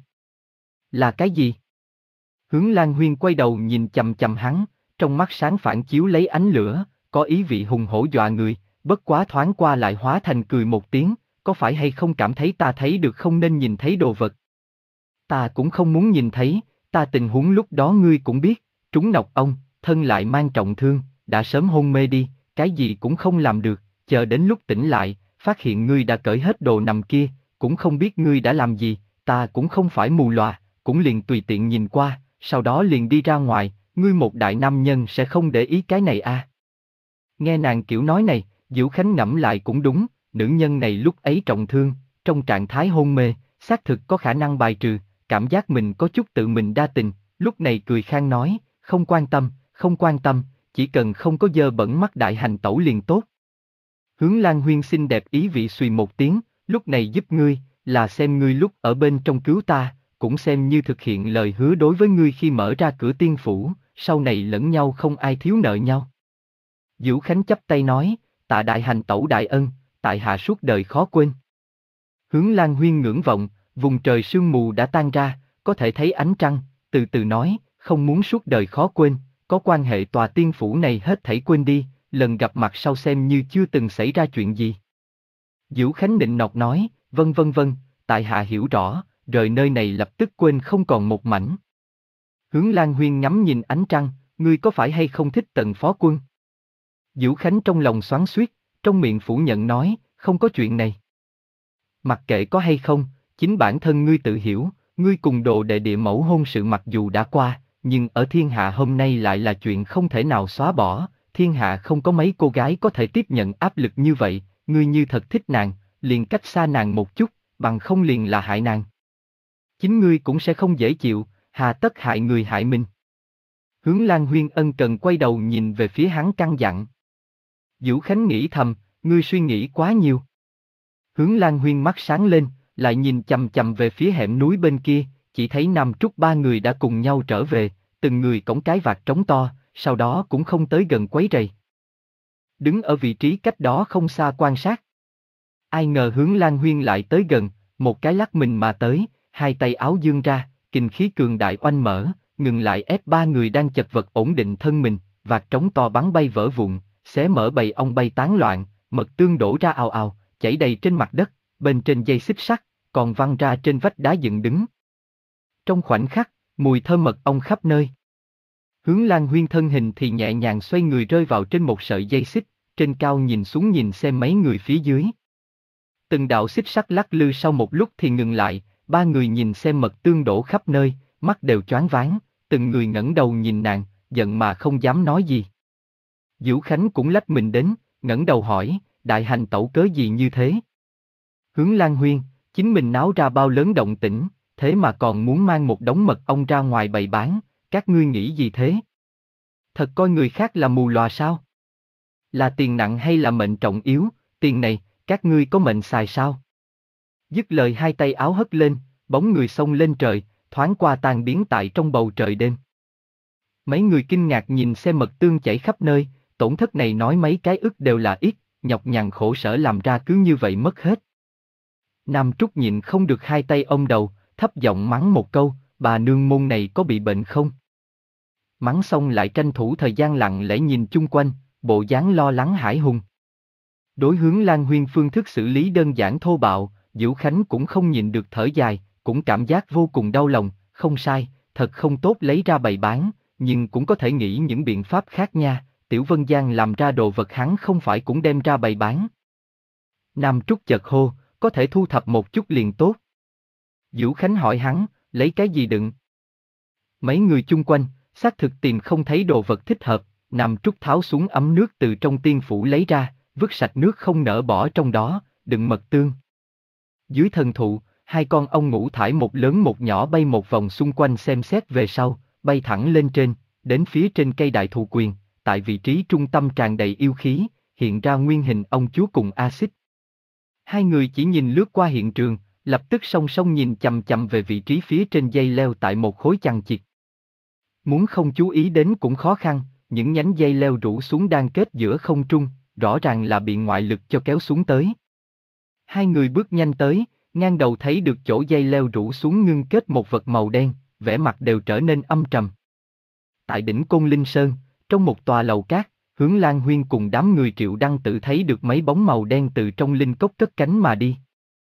[SPEAKER 1] Là cái gì? Hướng Lan Huyên quay đầu nhìn chằm chằm hắn, trong mắt sáng phản chiếu lấy ánh lửa, có ý vị hùng hổ dọa người, bất quá thoáng qua lại hóa thành cười một tiếng, có phải hay không cảm thấy ta thấy được không nên nhìn thấy đồ vật? Ta cũng không muốn nhìn thấy, ta tình huống lúc đó ngươi cũng biết, trúng nọc ong, thân lại mang trọng thương, đã sớm hôn mê đi, cái gì cũng không làm được, chờ đến lúc tỉnh lại, phát hiện ngươi đã cởi hết đồ nằm kia, cũng không biết ngươi đã làm gì, ta cũng không phải mù lòa, cũng liền tùy tiện nhìn qua, sau đó liền đi ra ngoài, ngươi một đại nam nhân sẽ không để ý cái này à. Nghe nàng kiểu nói này, Vũ Khánh ngẫm lại cũng đúng, nữ nhân này lúc ấy trọng thương, trong trạng thái hôn mê, xác thực có khả năng bài trừ, cảm giác mình có chút tự mình đa tình, lúc này cười khang nói, không quan tâm, không quan tâm, chỉ cần không có dơ bẩn mắt đại hành tẩu liền tốt. Hướng Lan Huyên xinh đẹp ý vị xùy một tiếng, lúc này giúp ngươi, là xem ngươi lúc ở bên trong cứu ta, cũng xem như thực hiện lời hứa đối với ngươi khi mở ra cửa tiên phủ, sau này lẫn nhau không ai thiếu nợ nhau. Vũ Khánh chắp tay nói, tạ đại hành tẩu đại ân, tại hạ suốt đời khó quên. Hướng Lan Huyên ngưỡng vọng, vùng trời sương mù đã tan ra, có thể thấy ánh trăng, từ từ nói, không muốn suốt đời khó quên, có quan hệ tòa tiên phủ này hết thảy quên đi, lần gặp mặt sau xem như chưa từng xảy ra chuyện gì. Vũ Khánh nịnh nọt nói, vân vân vân, tại hạ hiểu rõ, rời nơi này lập tức quên không còn một mảnh. Hướng Lan Huyên ngắm nhìn ánh trăng, ngươi có phải hay không thích Tần phó quân? Vũ Khánh trong lòng xoắn xuýt, trong miệng phủ nhận nói, không có chuyện này. Mặc kệ có hay không, chính bản thân ngươi tự hiểu, ngươi cùng đồ đệ địa mẫu hôn sự mặc dù đã qua, nhưng ở thiên hạ hôm nay lại là chuyện không thể nào xóa bỏ, thiên hạ không có mấy cô gái có thể tiếp nhận áp lực như vậy, ngươi như thật thích nàng, liền cách xa nàng một chút, bằng không liền là hại nàng. Chính ngươi cũng sẽ không dễ chịu, hà tất hại người hại mình. Hướng Lan Huyên ân cần quay đầu nhìn về phía hắn căn dặn. Vũ Khánh nghĩ thầm, ngươi suy nghĩ quá nhiều. Hướng Lan Huyên mắt sáng lên, lại nhìn chằm chằm về phía hẻm núi bên kia, chỉ thấy Nam Trúc ba người đã cùng nhau trở về, từng người cõng cái vạt trống to, sau đó cũng không tới gần quấy rầy. Đứng ở vị trí cách đó không xa quan sát. Ai ngờ Hướng Lan Huyên lại tới gần, một cái lắc mình mà tới, hai tay áo dương ra, kình khí cường đại oanh mở, ngừng lại ép ba người đang chật vật ổn định thân mình, vạt trống to bắn bay vỡ vụn, xé mở bầy ong bay tán loạn, mật tương đổ ra ào ào, chảy đầy trên mặt đất, bên trên dây xích sắt, còn văng ra trên vách đá dựng đứng. Trong khoảnh khắc, mùi thơm mật ong khắp nơi. Hướng Lan Huyên thân hình thì nhẹ nhàng xoay người rơi vào trên một sợi dây xích, trên cao nhìn xuống nhìn xem mấy người phía dưới. Từng đạo xích sắt lắc lư sau một lúc thì ngừng lại, ba người nhìn xem mật tương đổ khắp nơi, mắt đều choáng váng, từng người ngẩng đầu nhìn nàng, giận mà không dám nói gì. Dữu Khánh cũng lách mình đến, ngẩng đầu hỏi, đại hành tẩu cớ gì như thế? Hướng Lan Huyên, chính mình náo ra bao lớn động tĩnh, thế mà còn muốn mang một đống mật ong ra ngoài bày bán, các ngươi nghĩ gì thế? Thật coi người khác là mù lòa sao? Là tiền nặng hay là mệnh trọng yếu, tiền này, các ngươi có mệnh xài sao? Dứt lời hai tay áo hất lên, bóng người xông lên trời, thoáng qua tan biến tại trong bầu trời đêm. Mấy người kinh ngạc nhìn xem mật tương chảy khắp nơi, tổn thất này nói mấy cái ức đều là ít, nhọc nhằn khổ sở làm ra cứ như vậy mất hết. Nam Trúc nhịn không được hai tay ôm đầu, thấp giọng mắng một câu, bà nương môn này có bị bệnh không? Mắng xong lại tranh thủ thời gian lặng lẽ nhìn chung quanh, bộ dáng lo lắng hãi hùng. Đối Hướng Lan Huyên phương thức xử lý đơn giản thô bạo, Dữu Khánh cũng không nhịn được thở dài, cũng cảm giác vô cùng đau lòng, không sai, thật không tốt lấy ra bày bán, nhưng cũng có thể nghĩ những biện pháp khác nha, Tiểu Vân Giang làm ra đồ vật hắn không phải cũng đem ra bày bán. Nam Trúc chợt hô, có thể thu thập một chút liền tốt. Dữu Khánh hỏi hắn, lấy cái gì đựng? Mấy người chung quanh, xác thực tìm không thấy đồ vật thích hợp, Nam Trúc tháo xuống ấm nước từ trong tiên phủ lấy ra, vứt sạch nước không nỡ bỏ trong đó, đựng mật tương. Dưới thần thụ, hai con ong ngũ thải một lớn một nhỏ bay một vòng xung quanh xem xét về sau, bay thẳng lên trên, đến phía trên cây đại thụ quyền, tại vị trí trung tâm tràn đầy yêu khí, hiện ra nguyên hình ông chúa cùng axit. Hai người chỉ nhìn lướt qua hiện trường, lập tức song song nhìn chằm chằm về vị trí phía trên dây leo tại một khối chằng chịt. Muốn không chú ý đến cũng khó khăn, những nhánh dây leo rủ xuống đang kết giữa không trung, rõ ràng là bị ngoại lực cho kéo xuống tới. Hai người bước nhanh tới, ngang đầu thấy được chỗ dây leo rủ xuống ngưng kết một vật màu đen, vẻ mặt đều trở nên âm trầm. Tại đỉnh Côn Linh Sơn, trong một tòa lầu cát, Hướng Lan Huyên cùng đám người Triệu Đăng Tử thấy được mấy bóng màu đen từ trong linh cốc cất cánh mà đi.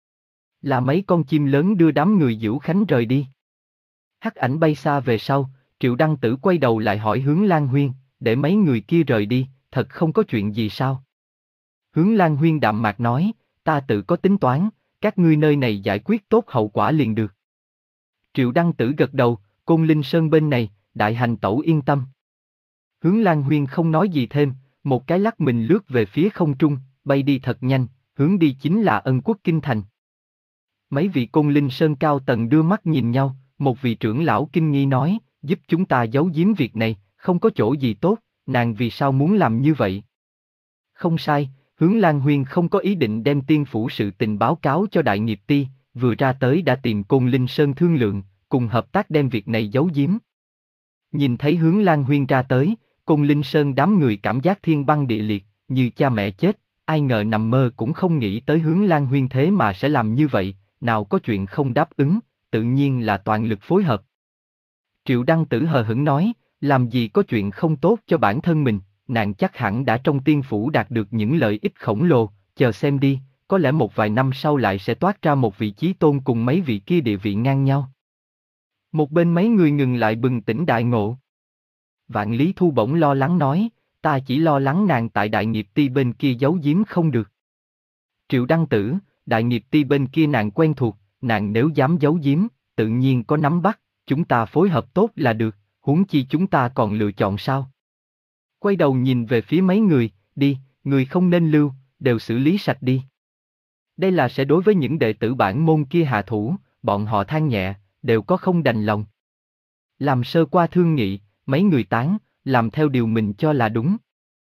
[SPEAKER 1] Là mấy con chim lớn đưa đám người Dữu Khánh rời đi. Hắc ảnh bay xa về sau, Triệu Đăng Tử quay đầu lại hỏi Hướng Lan Huyên, để mấy người kia rời đi, thật không có chuyện gì sao? Hướng Lan Huyên đạm mạc nói, ta tự có tính toán, các ngươi nơi này giải quyết tốt hậu quả liền được. Triệu Đăng Tử gật đầu, Côn Linh Sơn bên này, đại hành tẩu yên tâm. Hướng Lan Huyên không nói gì thêm, một cái lắc mình lướt về phía không trung, bay đi thật nhanh, hướng đi chính là Ân Quốc Kinh Thành. Mấy vị Côn Linh Sơn cao tầng đưa mắt nhìn nhau, một vị trưởng lão kinh nghi nói, giúp chúng ta giấu giếm việc này, không có chỗ gì tốt, nàng vì sao muốn làm như vậy? Không sai, Hướng Lan Huyên không có ý định đem tiên phủ sự tình báo cáo cho Đại Nghiệp Ti, vừa ra tới đã tìm Côn Linh Sơn thương lượng, cùng hợp tác đem việc này giấu giếm. Nhìn thấy Hướng Lan Huyên ra tới, Côn Linh Sơn đám người cảm giác thiên băng địa liệt, như cha mẹ chết, ai ngờ nằm mơ cũng không nghĩ tới Hướng Lan Huyên thế mà sẽ làm như vậy, nào có chuyện không đáp ứng, tự nhiên là toàn lực phối hợp. Triệu Đăng Tử hờ hững nói, làm gì có chuyện không tốt cho bản thân mình, nàng chắc hẳn đã trong tiên phủ đạt được những lợi ích khổng lồ, chờ xem đi, có lẽ một vài năm sau lại sẽ toát ra một vị chí tôn cùng mấy vị kia địa vị ngang nhau. Một bên mấy người ngừng lại bừng tỉnh đại ngộ. Vạn Lý Thu bỗng lo lắng nói, ta chỉ lo lắng nàng tại Đại Nghiệp Ti bên kia giấu giếm không được. Triệu Đăng Tử, Đại Nghiệp Ti bên kia nàng quen thuộc, nàng nếu dám giấu giếm, tự nhiên có nắm bắt, chúng ta phối hợp tốt là được, huống chi chúng ta còn lựa chọn sao? Quay đầu nhìn về phía mấy người, đi, người không nên lưu, đều xử lý sạch đi. Đây là sẽ đối với những đệ tử bản môn kia hạ thủ, bọn họ than nhẹ, đều có không đành lòng. Làm sơ qua thương nghị, mấy người tán, làm theo điều mình cho là đúng.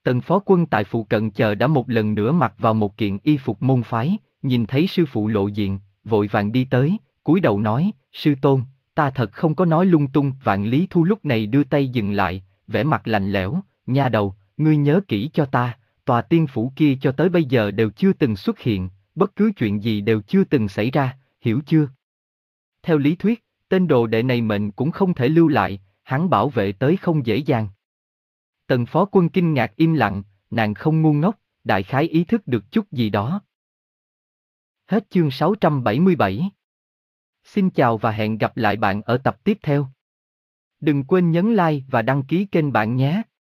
[SPEAKER 1] Tần phó quân tại phụ cận chờ đã một lần nữa mặc vào một kiện y phục môn phái, nhìn thấy sư phụ lộ diện, vội vàng đi tới, cúi đầu nói, sư tôn, ta thật không có nói lung tung. Vạn Lý Thu lúc này đưa tay dừng lại, vẻ mặt lạnh lẽo, nha đầu, ngươi nhớ kỹ cho ta, tòa tiên phủ kia cho tới bây giờ đều chưa từng xuất hiện, bất cứ chuyện gì đều chưa từng xảy ra, hiểu chưa? Theo lý thuyết, tên đồ đệ này mệnh cũng không thể lưu lại, hắn bảo vệ tới không dễ dàng. Tần phó quân kinh ngạc im lặng, nàng không ngu ngốc, đại khái ý thức được chút gì đó. Hết chương sáu trăm bảy mươi bảy. Xin chào và hẹn gặp lại bạn ở tập tiếp theo. Đừng quên nhấn like và đăng ký kênh bạn nhé.